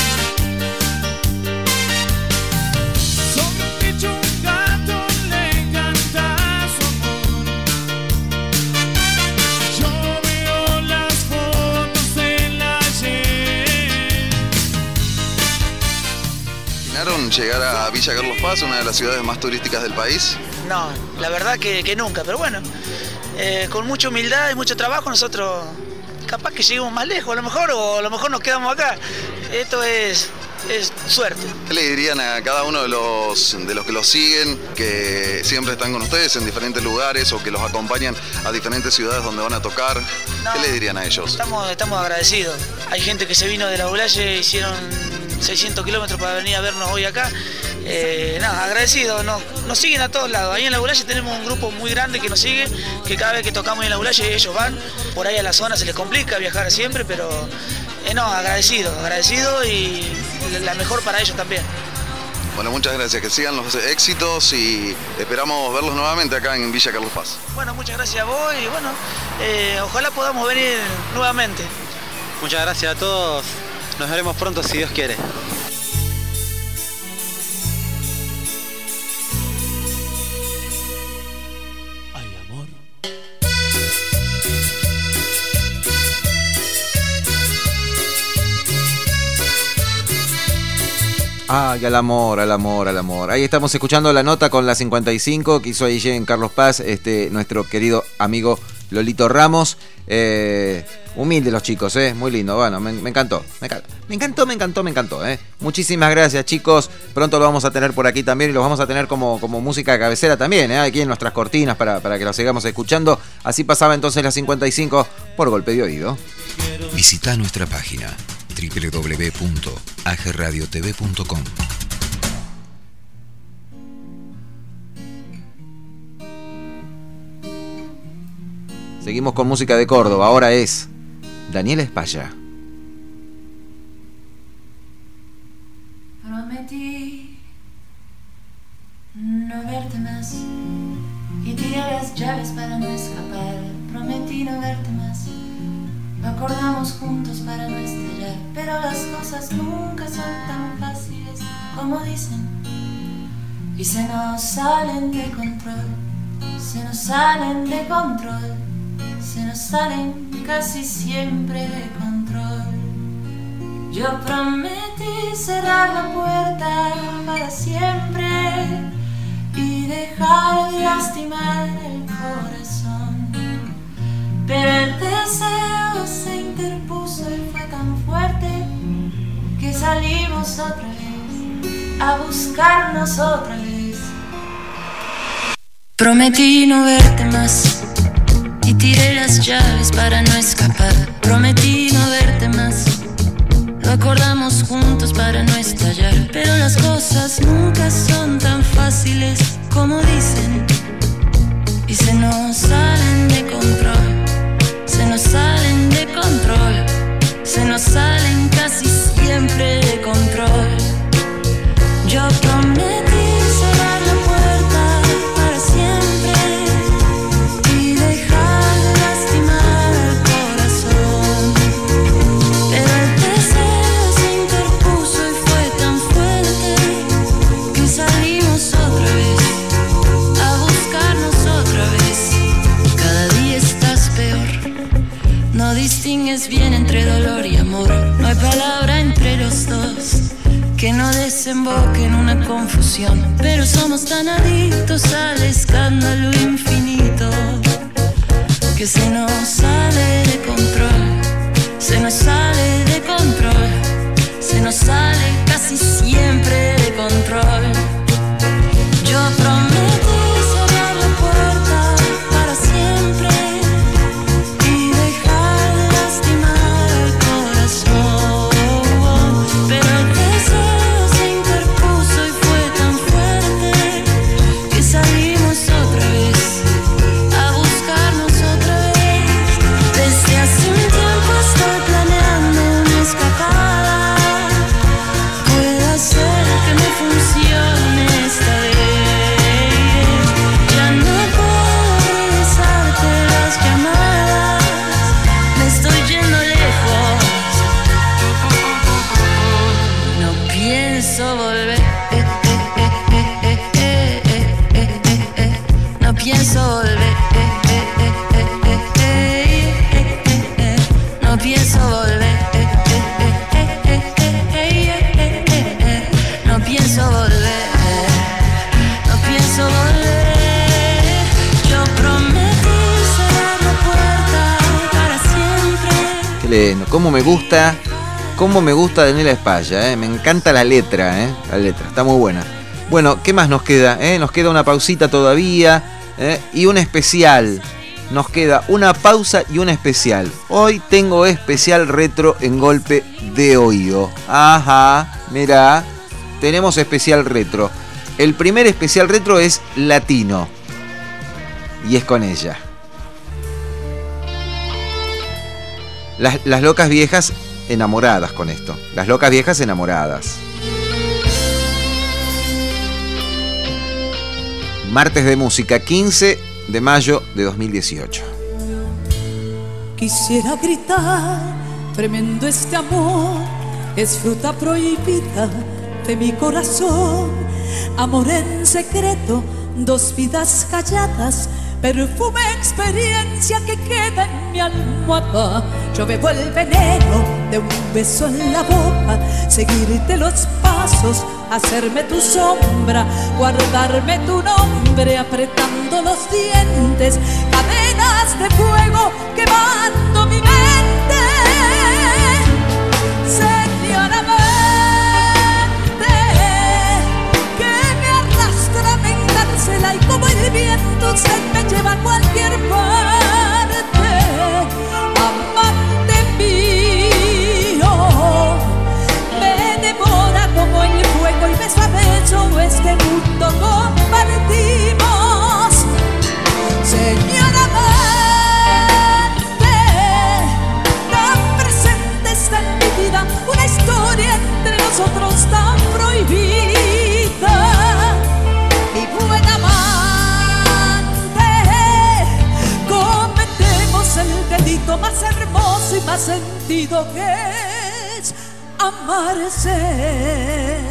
Sobre un bicho, un gato le encanta su amor. Yo veo las fotos del ayer. ¿Imaginaron llegar a Villa Carlos Paz, una de las ciudades más turísticas del país? No, la verdad que nunca, pero bueno, con mucha humildad y mucho trabajo nosotros capaz que lleguemos más lejos, o a lo mejor nos quedamos acá. Esto es suerte. ¿Qué le dirían a cada uno de los que los siguen, que siempre están con ustedes en diferentes lugares o que los acompañan a diferentes ciudades donde van a tocar? No, ¿qué le dirían a ellos? Estamos agradecidos. Hay gente que se vino de la Bulaye, hicieron 600 kilómetros para venir a vernos hoy acá. Agradecidos, nos siguen a todos lados. Ahí en la Bulaye tenemos un grupo muy grande que nos sigue, que cada vez que tocamos en la Bulaye ellos van. Por ahí a la zona se les complica viajar siempre, pero agradecido y la mejor para ellos también. Bueno, muchas gracias, que sigan los éxitos y esperamos verlos nuevamente acá en Villa Carlos Paz. Bueno, muchas gracias a vos y bueno, ojalá podamos venir nuevamente. Muchas gracias a todos. Nos veremos pronto si Dios quiere. Ay, al amor, al amor, al amor. Ahí estamos escuchando la nota con la 55 que hizo ahí en Carlos Paz, nuestro querido amigo Lolito Ramos. Humilde los chicos, muy lindo. Bueno, me encantó. Me encantó. Muchísimas gracias, chicos. Pronto lo vamos a tener por aquí también y lo vamos a tener como música cabecera también, aquí en nuestras cortinas para que lo sigamos escuchando. Así pasaba entonces la 55 por Golpe de Oído. Visita nuestra página www.agradiotv.com. Seguimos con música de Córdoba. Ahora es Daniela Espalla. Prometí no verte más y tiré las llaves para no escapar. Prometí no verte más. Lo acordamos juntos para no estallar, pero las cosas nunca son tan fáciles como dicen y se nos salen de control, se nos salen de control, se nos salen casi siempre de control. Yo prometí cerrar la puerta para siempre y dejar de lastimar el corazón, pero el deseo se interpuso y fue tan fuerte que salimos otra vez a buscarnos otra vez. Prometí no verte más y tiré las llaves para no escapar. Prometí no verte más. Lo acordamos juntos para no estallar, pero las cosas nunca son tan fáciles como dicen y se nos salen de control, se nos salen de control, se nos salen casi siempre de control. Yo prometí cerrar la puerta para siempre y dejar de lastimar el corazón, pero el deseo se interpuso y fue tan fuerte que salimos otra vez a desemboque en una confusión. Pero somos tan adictos al escándalo infinito que se nos sale de control, se nos sale de control, se nos sale casi siempre de control. Yo prometí cerrar la puerta para siempre y dejar de lastimar el corazón, pero el deseo se interpuso y fue tan fuerte que salimos otra vez a buscarnos otra vez. Desde hace un tiempo estoy planeando una escapada, puede ser que me funcione esta vez. Ya no puedo regresarte las llamadas, me estoy yendo lejos, no pienso volver, no pienso volver, no pienso volver, no pienso volver, no pienso volver. Yo prometí cerrar la puerta para siempre. Qué lindo, cómo me gusta Daniela España, me encanta la letra, la letra, está muy buena. Bueno, ¿qué más nos queda? Nos queda una pausita todavía, y un especial. Nos queda una pausa y un especial. Hoy tengo especial retro en golpe de oído. Ajá, mirá, tenemos especial retro. El primer especial retro es latino, y es con ella. Las locas viejas enamoradas con esto. Las locas viejas enamoradas. Martes de Música, 15 de mayo de 2018. Quisiera gritar, tremendo este amor, es fruta prohibida de mi corazón. Amor en secreto, dos vidas calladas, perfume, experiencia que queda en mi almohada. Yo bebo el veneno de un beso en la boca, seguirte los pasos, hacerme tu sombra, guardarme tu nombre, apretando los dientes, cadenas de fuego quemando mi mente. Señora mente, que me arrastra, me encarcela y como el viento se me lleva a cualquier parte. Amante mío, me devora como el fuego y beso a beso este mundo compartimos. Señora amante, tan presente está en mi vida una historia entre nosotros tan prohibida. Mi buena amante, cometemos el delito más hermoso y más sentido que es amarse.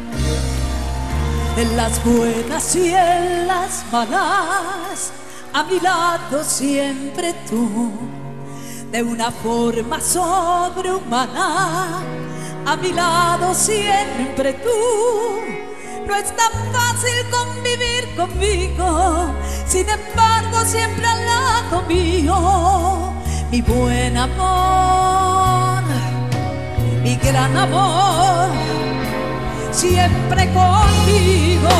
En las buenas y en las malas, a mi lado siempre tú, de una forma sobrehumana, a mi lado siempre tú. No es tan fácil convivir conmigo, sin embargo siempre al lado mío, mi buen amor, mi gran amor, siempre conmigo.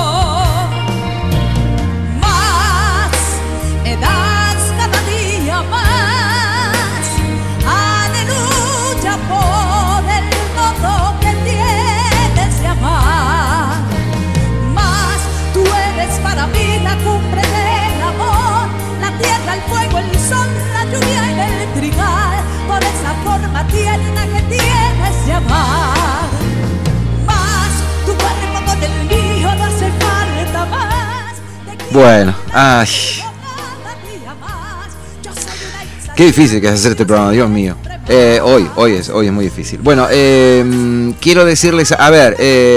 Más me das cada día más, aleluya por el modo que tienes de amar. Más tú eres para mí la cumbre del amor, la tierra, el fuego, el sol, la lluvia y el trigal, por esa forma tierna que tienes de amar. Tu cuerpo con el mío no hace falta más. Bueno, ay, qué difícil que es hacer este programa, Dios mío. Hoy es muy difícil. Bueno, quiero decirles, a ver,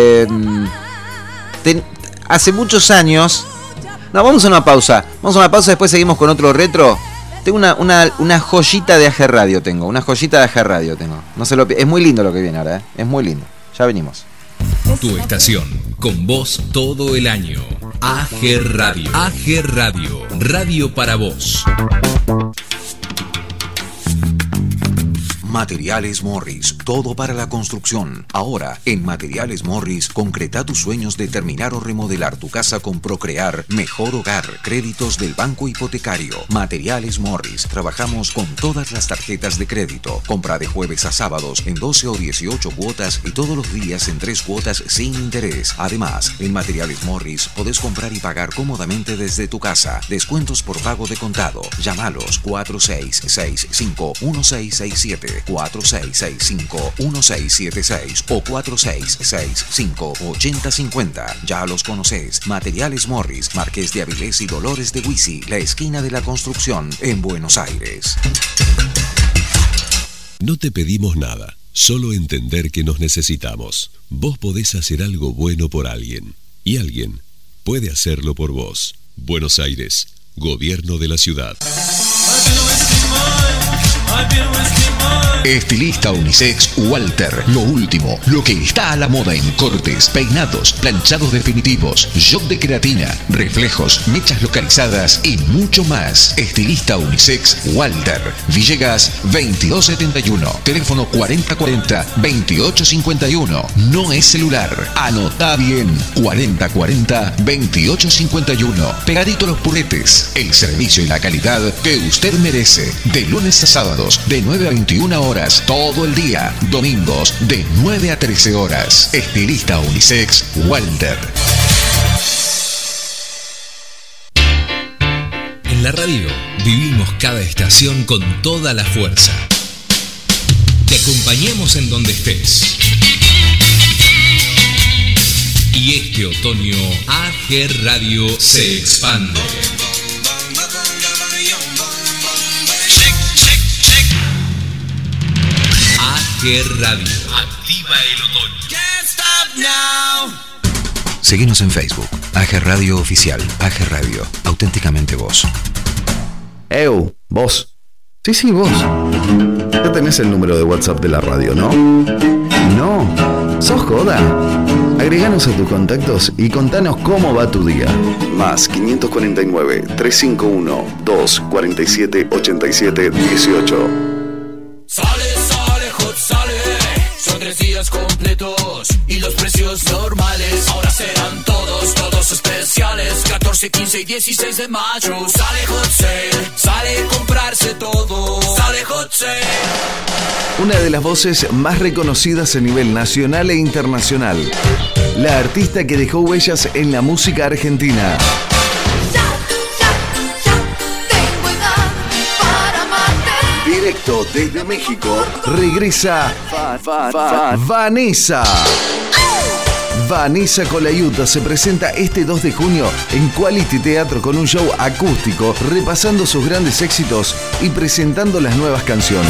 hace muchos años. No, vamos a una pausa. Después seguimos con otro retro. Tengo una joyita de AG Radio, No se lo, es muy lindo lo que viene ahora, es muy lindo. Ya venimos. Tu estación, con vos todo el año. AG Radio. AG Radio. Radio para vos. Materiales Morris, todo para la construcción. Ahora, en Materiales Morris, concreta tus sueños de terminar o remodelar tu casa con Procrear Mejor Hogar. Créditos del Banco Hipotecario. Materiales Morris, trabajamos con todas las tarjetas de crédito. Compra de jueves a sábados en 12 o 18 cuotas y todos los días en 3 cuotas sin interés. Además, en Materiales Morris podés comprar y pagar cómodamente desde tu casa. Descuentos por pago de contado. Llámalos 4665-1667. 4665-1676 o 4665-8050. Ya los conocés. Materiales Morris, Marqués de Avilés y Dolores de Huisi, la esquina de la construcción en Buenos Aires. No te pedimos nada, solo entender que nos necesitamos. Vos podés hacer algo bueno por alguien y alguien puede hacerlo por vos. Buenos Aires, Gobierno de la Ciudad. Estilista unisex Walter. Lo último, lo que está a la moda en cortes, peinados, planchados definitivos, shock de queratina, reflejos, mechas localizadas y mucho más. Estilista unisex Walter. Villegas 2271. Teléfono 4040-2851. No es celular. Anotá bien. 4040-2851. Pegadito a los puretes. El servicio y la calidad que usted merece. De lunes a sábados, de 9 a 21 horas, todo el día. Domingos, de 9 a 13 horas. Estilista unisex Walter. En la radio vivimos cada estación con toda la fuerza. Te acompañamos en donde estés. Y este otoño, AG Radio se expande. AG Radio. Activa el otoño. Seguinos en Facebook. AG Radio Oficial. AG Radio. Auténticamente vos. Vos. Sí, vos. Ya tenés el número de WhatsApp de la radio, ¿no? No. ¿Sos joda? Agreganos a tus contactos y contanos cómo va tu día. Más 549-351-247-8718. Sale, hot sale. Son 3 días completos y los precios normales ahora serán todos especiales. 14, 15 y 16 de mayo. Sale hot sale, sale comprarse todo. Sale hot sale. Una de las voces más reconocidas a nivel nacional e internacional. La artista que dejó huellas en la música argentina. Directo desde México, regresa Vanessa. Vanessa Colayuta se presenta este 2 de junio en Quality Teatro con un show acústico, repasando sus grandes éxitos y presentando las nuevas canciones.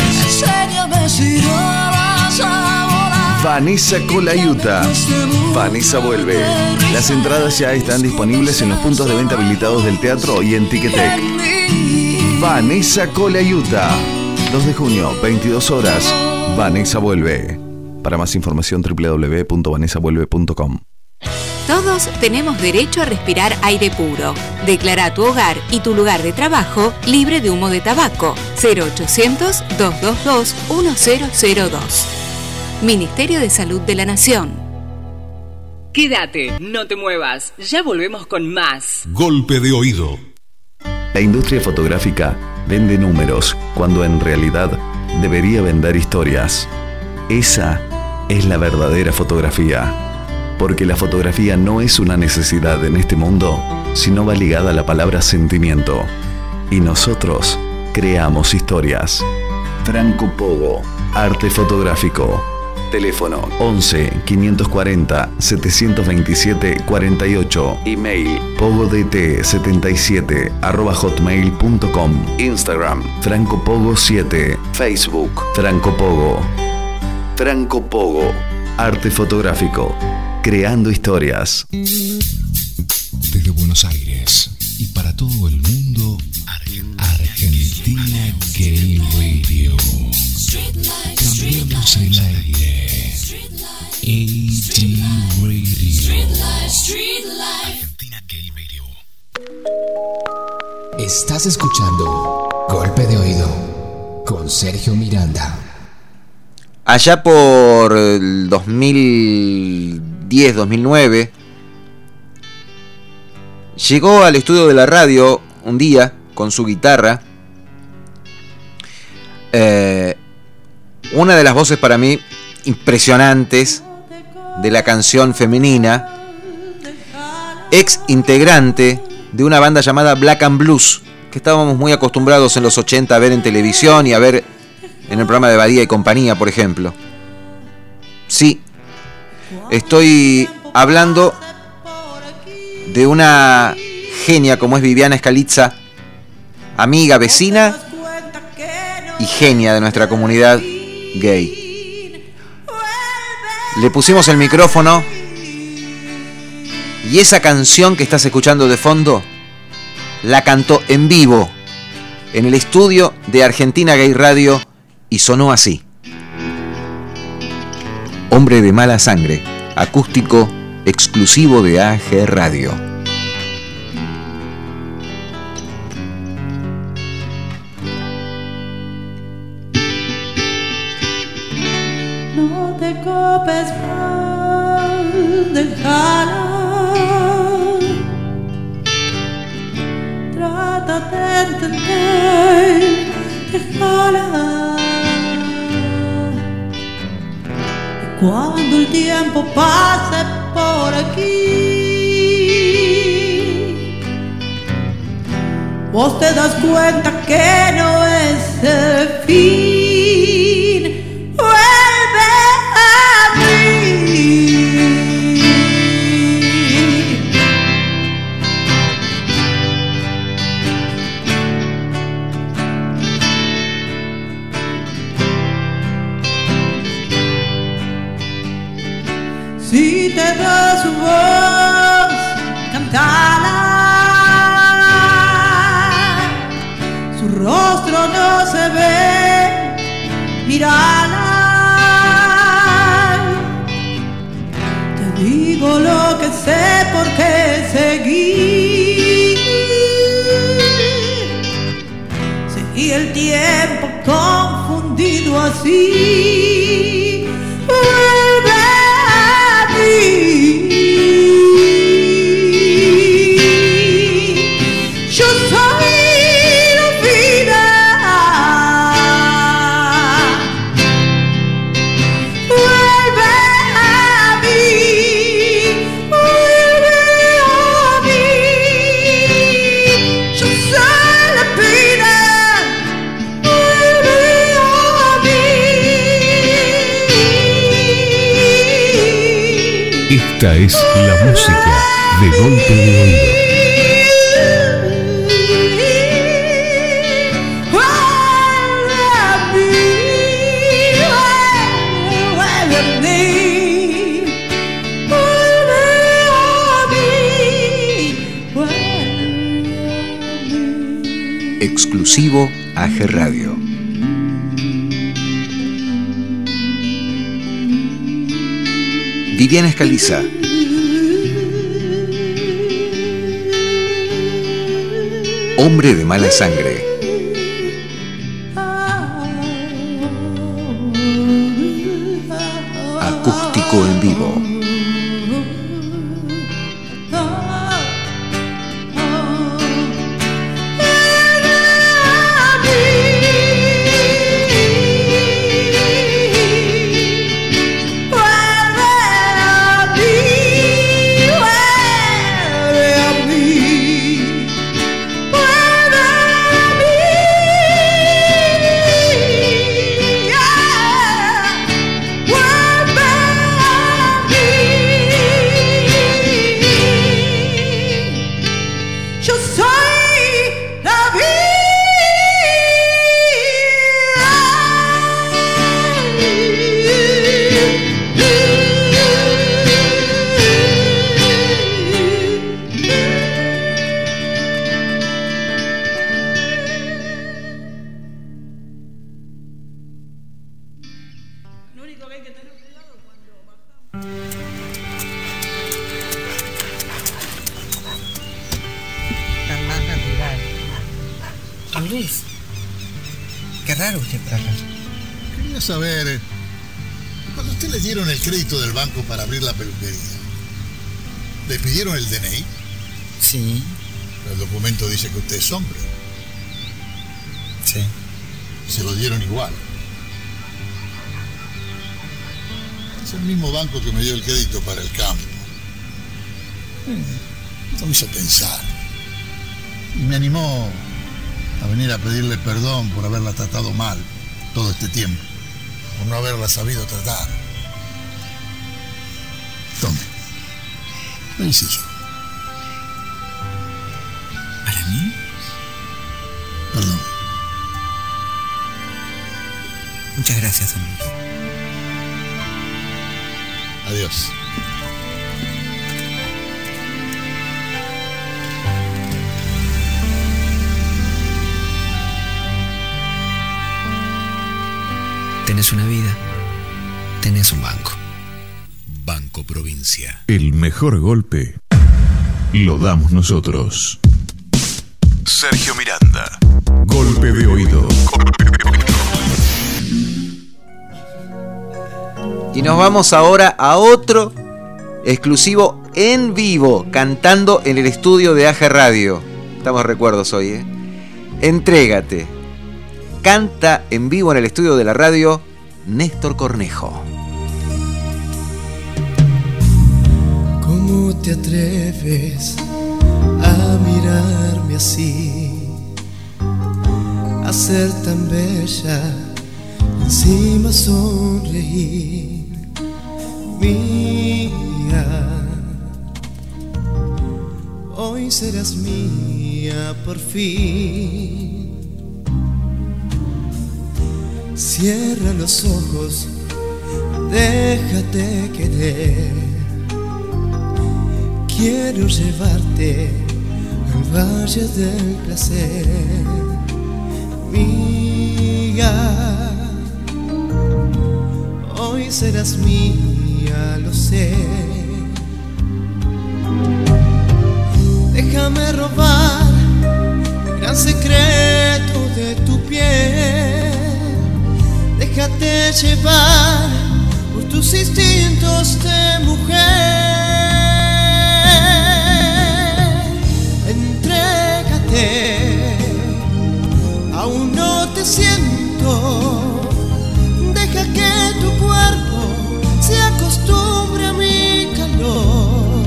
Vanessa Colayuta. Vanessa vuelve. Las entradas ya están disponibles en los puntos de venta habilitados del teatro y en Ticketek. Vanessa Colayuta. 2 de junio, 22 horas. Vanessa vuelve. Para más información www.vanessavuelve.com. Todos tenemos derecho a respirar aire puro. Declara tu hogar y tu lugar de trabajo libre de humo de tabaco. 0800-222-1002. Ministerio de Salud de la Nación. Quédate, no te muevas. Ya volvemos con más. Golpe de oído. La industria fotográfica vende números cuando en realidad debería vender historias. Esa es la verdadera fotografía. Porque la fotografía no es una necesidad en este mundo, sino va ligada a la palabra sentimiento. Y nosotros creamos historias. Franco Pogo, arte fotográfico. Teléfono 11 540 727 48. Email pogodt77@hotmail.com. Instagram Franco Pogo 7. Facebook Franco Pogo. Franco Pogo, arte fotográfico. Creando historias. Desde Buenos Aires y para todo el mundo, Argentina Gay Radio. Cambiamos el aire. Argentina Gay Radio. Estás escuchando Golpe de Oído con Sergio Miranda. Allá por el 2010-2009 llegó al estudio de la radio un día con su guitarra una de las voces para mí impresionantes de la canción femenina, ex integrante de una banda llamada Black and Blues, que estábamos muy acostumbrados en los 80 a ver en televisión y a ver en el programa de Badía y compañía, por ejemplo. Sí, estoy hablando de una genia como es Viviana Scalizza, amiga, vecina y genia de nuestra comunidad gay. Le pusimos el micrófono y esa canción que estás escuchando de fondo la cantó en vivo en el estudio de Argentina Gay Radio y sonó así. Hombre de mala sangre, acústico exclusivo de AG Radio. No te copes mal, déjala. Trata de entender, déjala. Y cuando el tiempo pase por aquí, vos te das cuenta que no es el fin. Vuelve a mí. Si te da su voz, cántala. Su rostro no se ve, mírala. Te digo lo que sé porque seguí. Seguí el tiempo confundido así. Vuelve a mí. Yo soy la vida. Vuelve a mí. Vuelve a mí. Yo soy la vida. Vuelve a mí. Esta es la música de Golpe de Oído. Exclusivo AG Radio. Viviana Scalizza. Hombre de mala sangre. Acústico en vivo. Vuelve a mí. Juan Luis. Qué raro usted por acá. Quería saber, cuando a usted le dieron el crédito del banco para abrir la peluquería, ¿le pidieron el DNI? Sí. Pero el documento dice que usted es hombre. Sí. Se lo dieron igual. Es el mismo banco que me dio el crédito para el campo. Eso me hizo pensar. Y me animó a venir a pedirle perdón por haberla tratado mal todo este tiempo. Por no haberla sabido tratar. Tome. Lo hice yo. ¿Para mí? Perdón. Muchas gracias, don Luis. Adiós. Tenés una vida, tenés un banco. Banco Provincia. El mejor golpe lo damos nosotros. Sergio Miranda. Golpe de oído. Y nos vamos ahora a otro exclusivo en vivo, cantando en el estudio de AG Radio. Estamos recuerdos hoy, ¿eh? Entrégate. Canta en vivo en el estudio de la radio Néstor Cornejo. ¿Cómo te atreves a mirarme así? A ser tan bella, encima sonreír. Mía, hoy serás mía por fin. Cierra los ojos, déjate querer. Quiero llevarte al valle del placer. Mía, hoy serás mía, lo sé. Déjame robar el gran secreto de tu piel. Déjate llevar por tus instintos de mujer. Entrégate, aún no te siento. Deja que tu cuerpo se acostumbre a mi calor.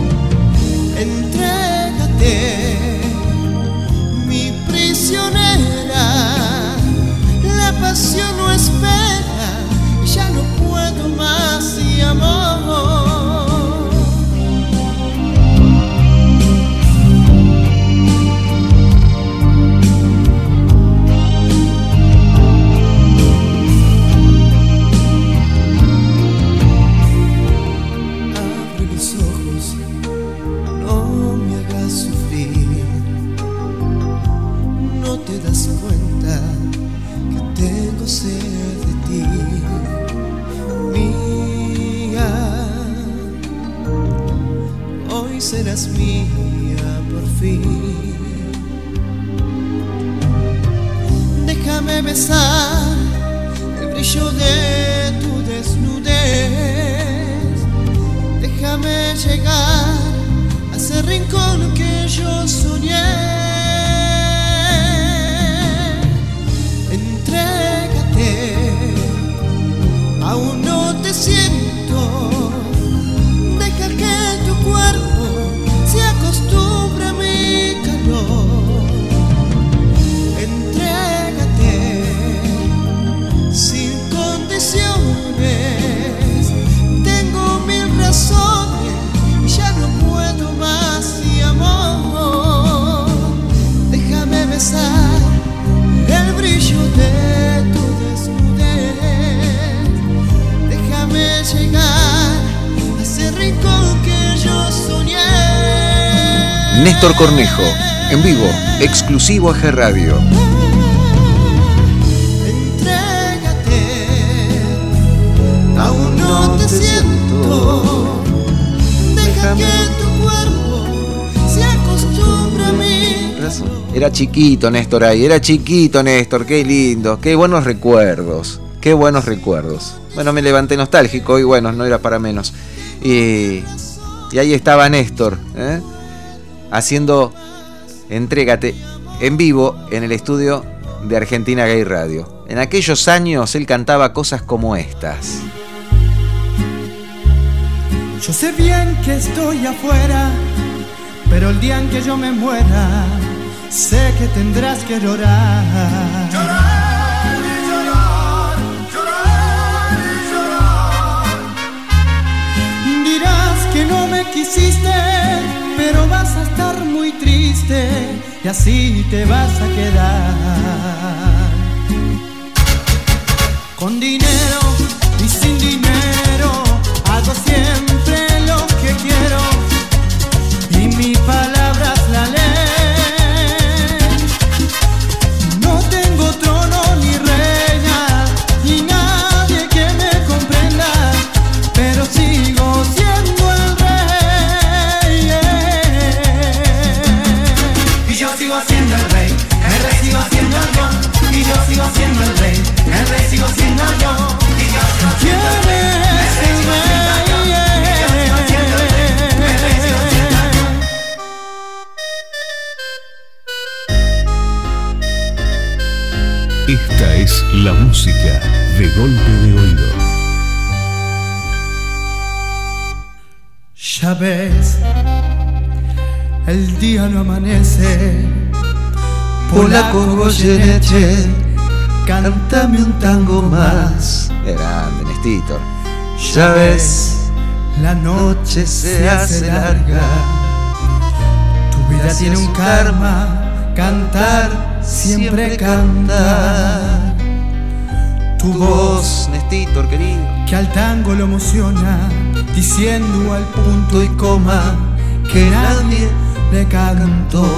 Entrégate, mi prisionera. La pasión no espera, ya no puedo más y amor. Abre los ojos, no me hagas sufrir. No te das cuenta que tengo sed de ti, mía. Hoy serás mía por fin. Déjame besar el brillo de tu desnudez. Déjame llegar a ese rincón que yo soñé. Entrégate, aún no te siento. Deja que tu cuerpo se acostumbre a mi calor. Entrégate, sin condiciones. Tengo mil razones, ya no puedo más y amor. Déjame besar el brillo de tu desnudez. Déjame llegar a ese rincón que yo soñé. Néstor Cornejo, en vivo, exclusivo AG Radio. Entrégate, aún no te siento. Deja que tu cuerpo se acostumbre a mi abrazo. Era chiquito Néstor ahí, era chiquito Néstor, qué lindo, qué buenos recuerdos, qué buenos recuerdos. Bueno, me levanté nostálgico y bueno, no era para menos. Y ahí estaba Néstor, haciendo Entrégate en vivo en el estudio de Argentina Gay Radio. En aquellos años él cantaba cosas como estas. Yo sé bien que estoy afuera, pero el día en que yo me muera, sé que tendrás que llorar. Llorar y llorar, llorar y llorar. Dirás que no me quisiste, pero vas a estar muy triste y así te vas a quedar. Con dinero y sin dinero, hago siempre lo que quiero y mi palabra es la ley. No tengo trono ni reina, ni nadie que me comprenda, pero sigo siendo el rey. Y yo sigo siendo el rey sigo siendo yo. Y yo sigo siendo el rey sigo siendo yo. Y yo sigo siendo el rey sigo siendo yo. Esta es la música de Golpe de Oído. Ya ves, el día no amanece. Polaco Goyeneche, cántame un tango más. Grande, Néstor. Ya ves, la noche se hace larga. Tu vida tiene un karma, cantar, siempre cantar. Tu voz, Néstor querido, que al tango lo emociona, diciendo al punto y coma que nadie le cantó.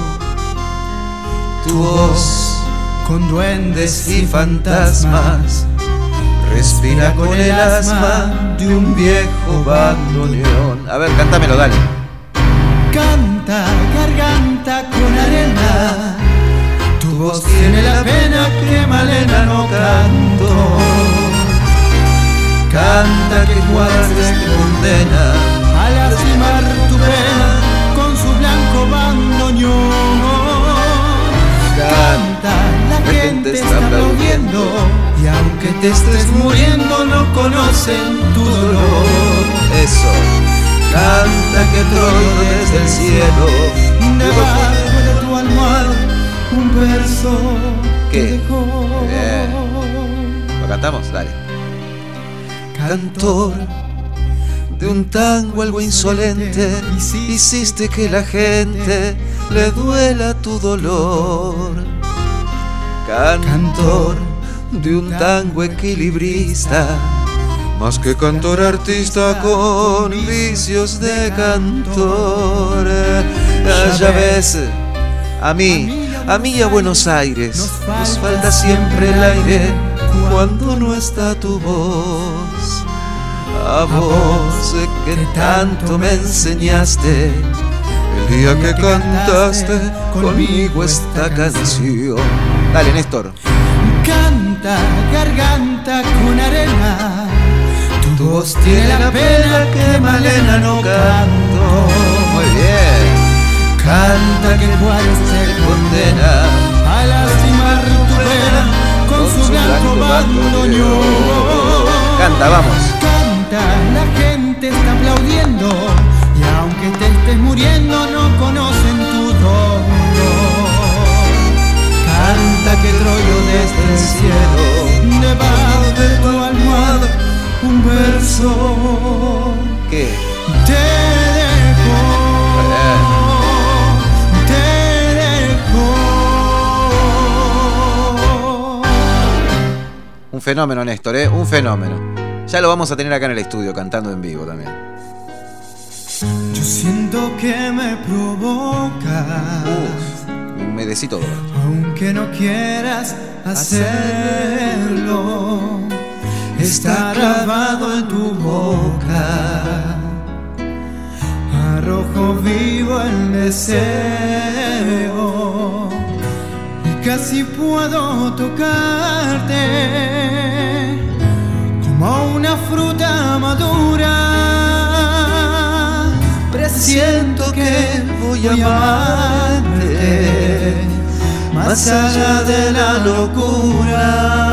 Tu voz, con duendes y fantasmas, respira con el asma de un viejo bandoneón. A ver, cántamelo, dale. Canta, garganta con arena. Tu voz tiene la pena que Malena no cantó. Canta que Juárez te condena a lastimar tu pena con su blanco bandoneón. Canta, la gente está aplaudiendo y aunque te estés muriendo no conocen tu dolor. Eso. Canta que Troilo desde el cielo, debajo de tu almohada, un verso ¿qué? Te dejó. Bien. ¿Lo cantamos? Dale. Cantor de un tango algo insolente, hiciste que la gente le duela tu dolor. Cantor de un tango equilibrista, más que cantor artista con vicios de cantor. Ya ves, a mí y a Buenos Aires nos falta siempre el aire cuando no está tu voz. A vos que tanto me enseñaste el día que cantaste conmigo esta canción. Dale, Néstor. Canta, garganta con arena. Tu voz tiene la pena que Malena no cantó. Muy bien. Canta que Juárez te condena a lastimar tu pena con su blanco bandoneón. Canta, vamos. La gente está aplaudiendo y aunque te estés muriendo no conocen tu dolor. Canta que Troilo desde el cielo, debajo de tu almohada, un verso ¿qué? Te dejó, te dejó. Un fenómeno, Néstor, un fenómeno. Ya lo vamos a tener acá en el estudio cantando en vivo también. Yo siento que me provocas. Me humedecí todo. Aunque no quieras hacerlo, está grabado en tu boca. Arrojo vivo el deseo casi puedo tocarte como una fruta madura. Presiento que voy a amarte más allá de la locura.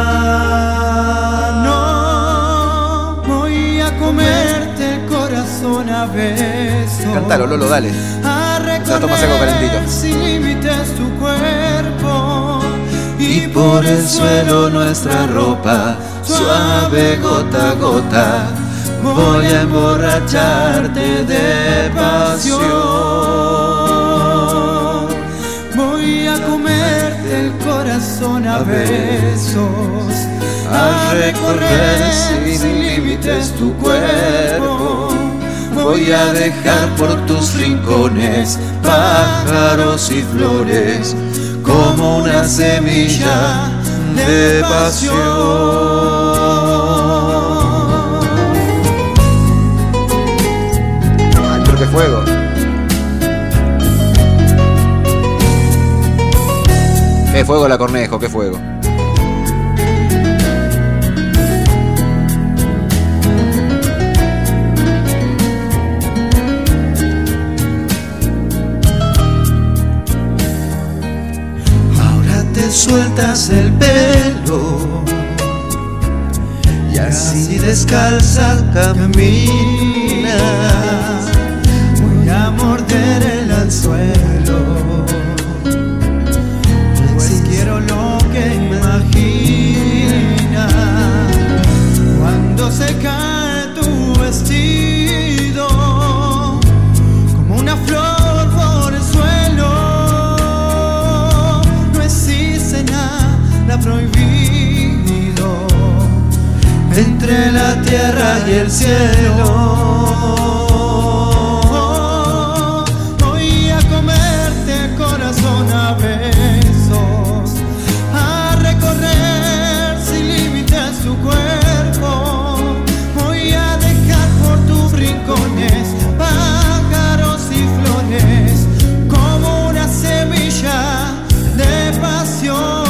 No voy a comerte el corazón a besos. Cántalo, Lolo, dale. La tomas algo calentito. Sin límites tu cuerpo y por el suelo nuestra ropa, suave gota a gota. Voy a emborracharte de pasión. Voy a comerte el corazón a besos, a recorrer sin límites tu cuerpo. Voy a dejar por tus rincones pájaros y flores como una semilla de pasión. ¡Qué fuego! ¡Qué fuego la Cornejo! ¡Qué fuego! Ahora te sueltas el pelo y así descalza caminas. A morder el anzuelo, pues quiero lo que imaginas. Cuando se cae tu vestido como una flor por el suelo, no existe nada prohibido entre la tierra y el cielo. A besos, a recorrer sin límites tu cuerpo. Voy a dejar por tus rincones pájaros y flores como una semilla de pasión.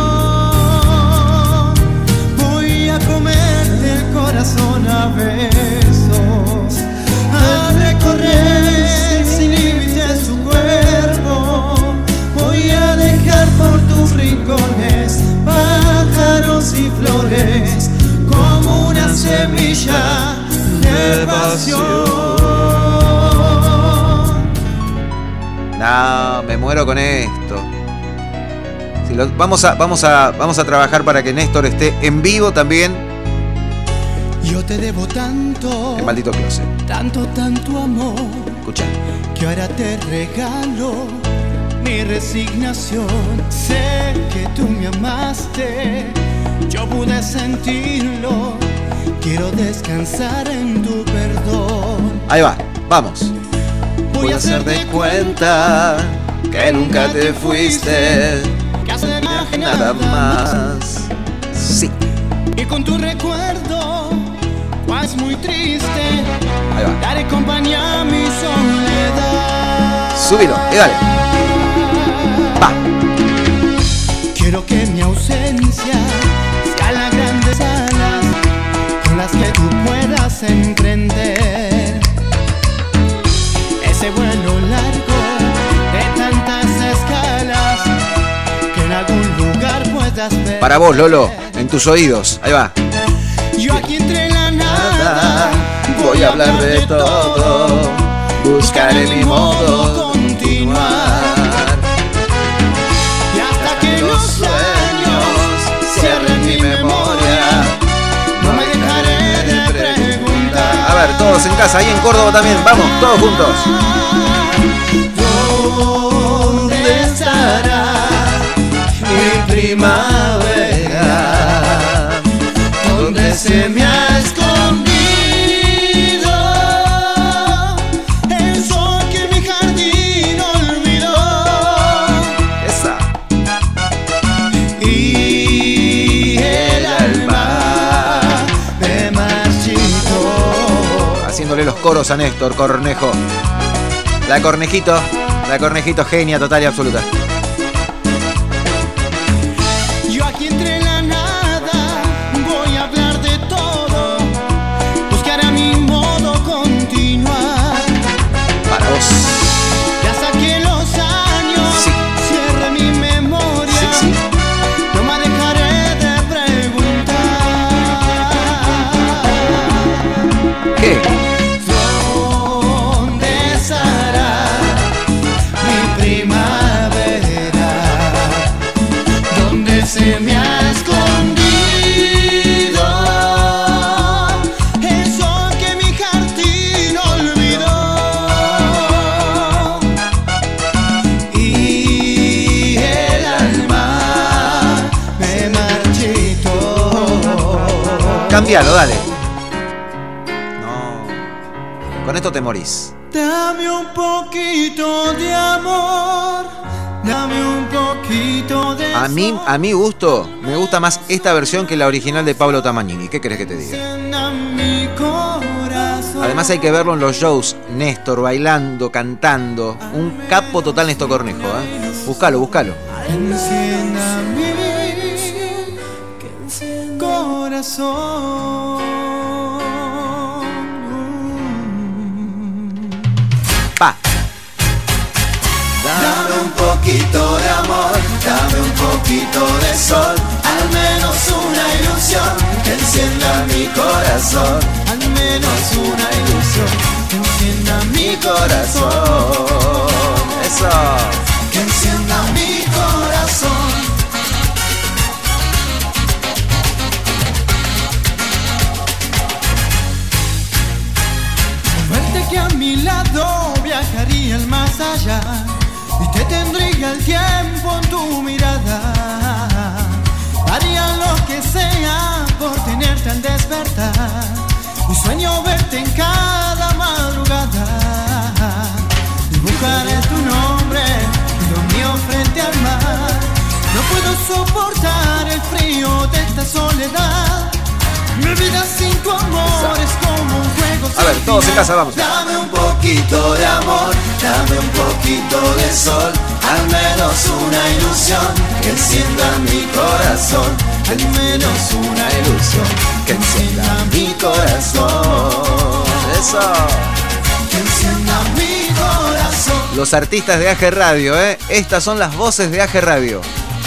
Voy a comerte el corazón a besos, a recorrer sin límites tu cuerpo. Voy a dejar por tus rincones pájaros y flores como una semilla de pasión. No, me muero con esto. Si vamos a trabajar para que Néstor esté en vivo también. Yo te debo tanto. El maldito closet. Tanto amor. Escucha. Que ahora te regalo mi resignación. Sé que tú me amaste, yo pude sentirlo. Quiero descansar en tu perdón. Ahí va, vamos. Voy a hacer de cuenta que nunca te fuiste, que hace nada más. Sí. Y con tu recuerdo, pues muy triste, ahí va. Daré compañía a mi soledad. Súbilo, y dale. Va. Quiero que mi ausencia sea las grandes alas con las que tú puedas emprender ese vuelo largo de tantas escalas que en algún lugar puedas ver. Para vos, Lolo, en tus oídos. Ahí va. Yo aquí entre la nada voy a hablar de todo. Buscaré mi modo continuar. Y hasta que los sueños cierren mi memoria, no me dejaré de preguntar. A ver, todos en casa, ahí en Córdoba también. Vamos, todos juntos. ¿Dónde estará mi primavera? ¿Dónde se me ha escondido? Los coros a Néstor Cornejo. La Cornejito genia total y absoluta. se me ha escondido. El sol que mi jardín olvidó. Y el alma me marchitó. Cámbialo, dale. No. Con esto te morís. Dame un poquito de amor, dame un poquito de A mi gusto, me gusta más esta versión que la original de Pablo Tamagnini. ¿Qué querés que te diga? mi corazón. Además hay que verlo en los shows. Néstor bailando, cantando. Un capo total Néstor Cornejo, ¿eh? Búscalo. Encienda mi corazón. Pa. Dame un poquito de amor, dame un poquito de sol, al menos una ilusión que encienda mi corazón, al menos una ilusión que encienda mi corazón. Eso. Que encienda mi corazón. Verte que a mi lado viajaría el más allá y te tendría el tiempo en tu mirada. Haría lo que sea por tenerte al despertar y sueño verte en cada madrugada. Dibujaré tu nombre y lo mío frente al mar. No puedo soportar el frío de esta soledad. Mi vida sin tu amor es como un juego. A ver, todos en casa, vamos. Dame un poquito de amor, dame un poquito de sol, al menos una ilusión que encienda mi corazón, al menos una ilusión que encienda mi corazón. Eso. Que encienda mi corazón. Los artistas de AG Radio, ¿eh? Estas son las voces de AG Radio.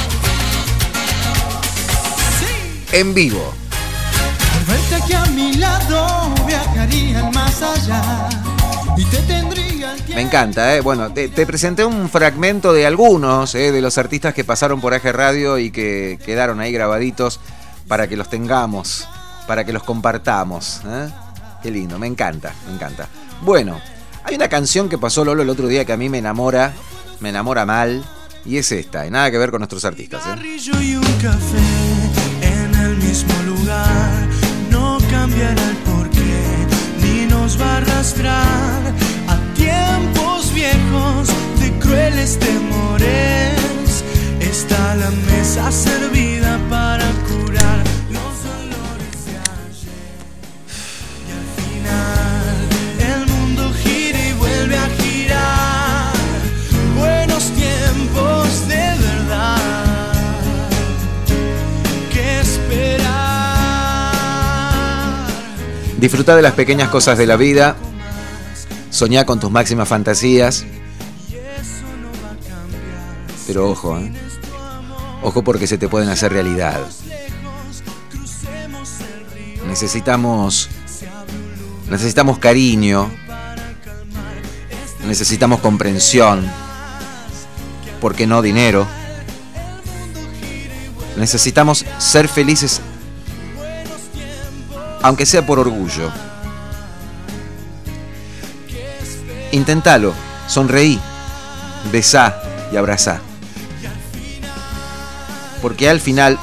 En vivo. Verte aquí a mi lado viajaría al más allá y te tendría el tiempo. Me encanta, ¿eh? Bueno, te presenté un fragmento de algunos de los artistas que pasaron por AG Radio y que quedaron ahí grabaditos para que los tengamos, para que los compartamos, ¿eh? Qué lindo, me encanta. Bueno, hay una canción que pasó Lolo el otro día que a mí me enamora mal, y es esta, y nada que ver con nuestros artistas, ¿eh? Y un café en el mismo lugar. No cambiará el porqué, ni nos va a arrastrar a tiempos viejos de crueles temores. Está la mesa servida para curar los dolores de ayer. Y al final el mundo gira y vuelve a girar. Buenos tiempos de verdad. ¿Qué esperar? Disfruta de las pequeñas cosas de la vida. Soñá con tus máximas fantasías. Pero ojo, ¿eh? Ojo porque se te pueden hacer realidad. Necesitamos cariño. Necesitamos comprensión. ¿Por qué no dinero? Necesitamos ser felices, aunque sea por orgullo. Intentalo, sonreí, besá y abrazá. Porque al final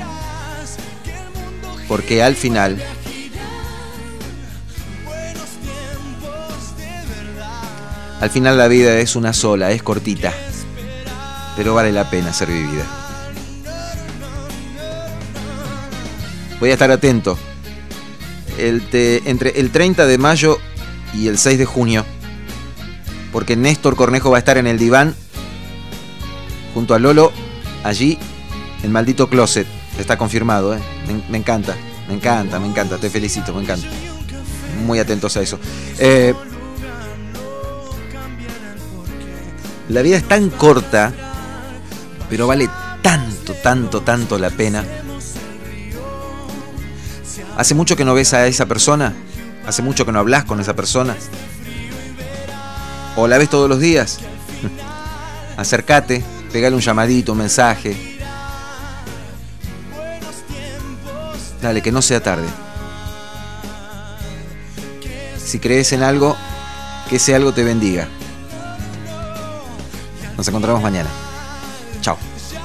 la vida es una sola, es cortita, pero vale la pena ser vivida. Voy a estar atento. Entre el 30 de mayo y el 6 de junio, porque Néstor Cornejo va a estar en el diván junto a Lolo, allí en Maldito Closet. Está confirmado, ¿eh? Me encanta, te felicito, me encanta. Muy atentos a eso. La vida es tan corta, pero vale tanto la pena. ¿Hace mucho que no ves a esa persona? ¿Hace mucho que no hablas con esa persona? ¿O la ves todos los días? Acércate, pegale un llamadito, un mensaje. Dale, que no sea tarde. Si crees en algo, que ese algo te bendiga. Nos encontramos mañana. Chao.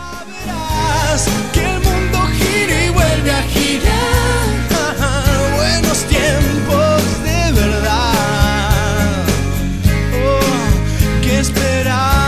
Que el mundo gire y vuelve a girar. Buenos tiempos de verdad. Oh, que esperar.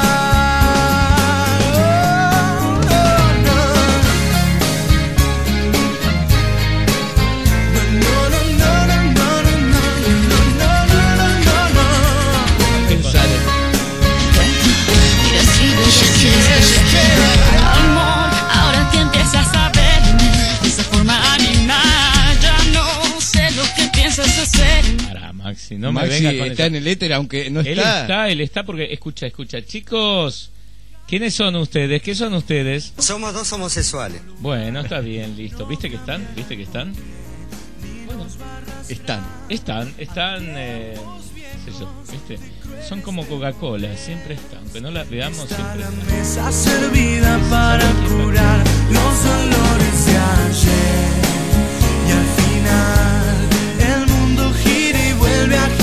Amor, ahora que empiezas a verme de esa forma animada, ya no sé lo que piensas hacer. Para Maxi, no Maxi me venga con está eso. en el éter, aunque no está. Él está porque escucha, chicos. ¿Quiénes son ustedes? ¿Qué son ustedes? Somos dos homosexuales. Bueno, está bien, listo. ¿Viste que están? Bueno, están, qué sé yo, ¿viste? Son como Coca-Cola, siempre están, aunque no las veamos, siempre La están. mesa servida para curar los dolores de ayer. Y al final el mundo gira y vuelve a girar.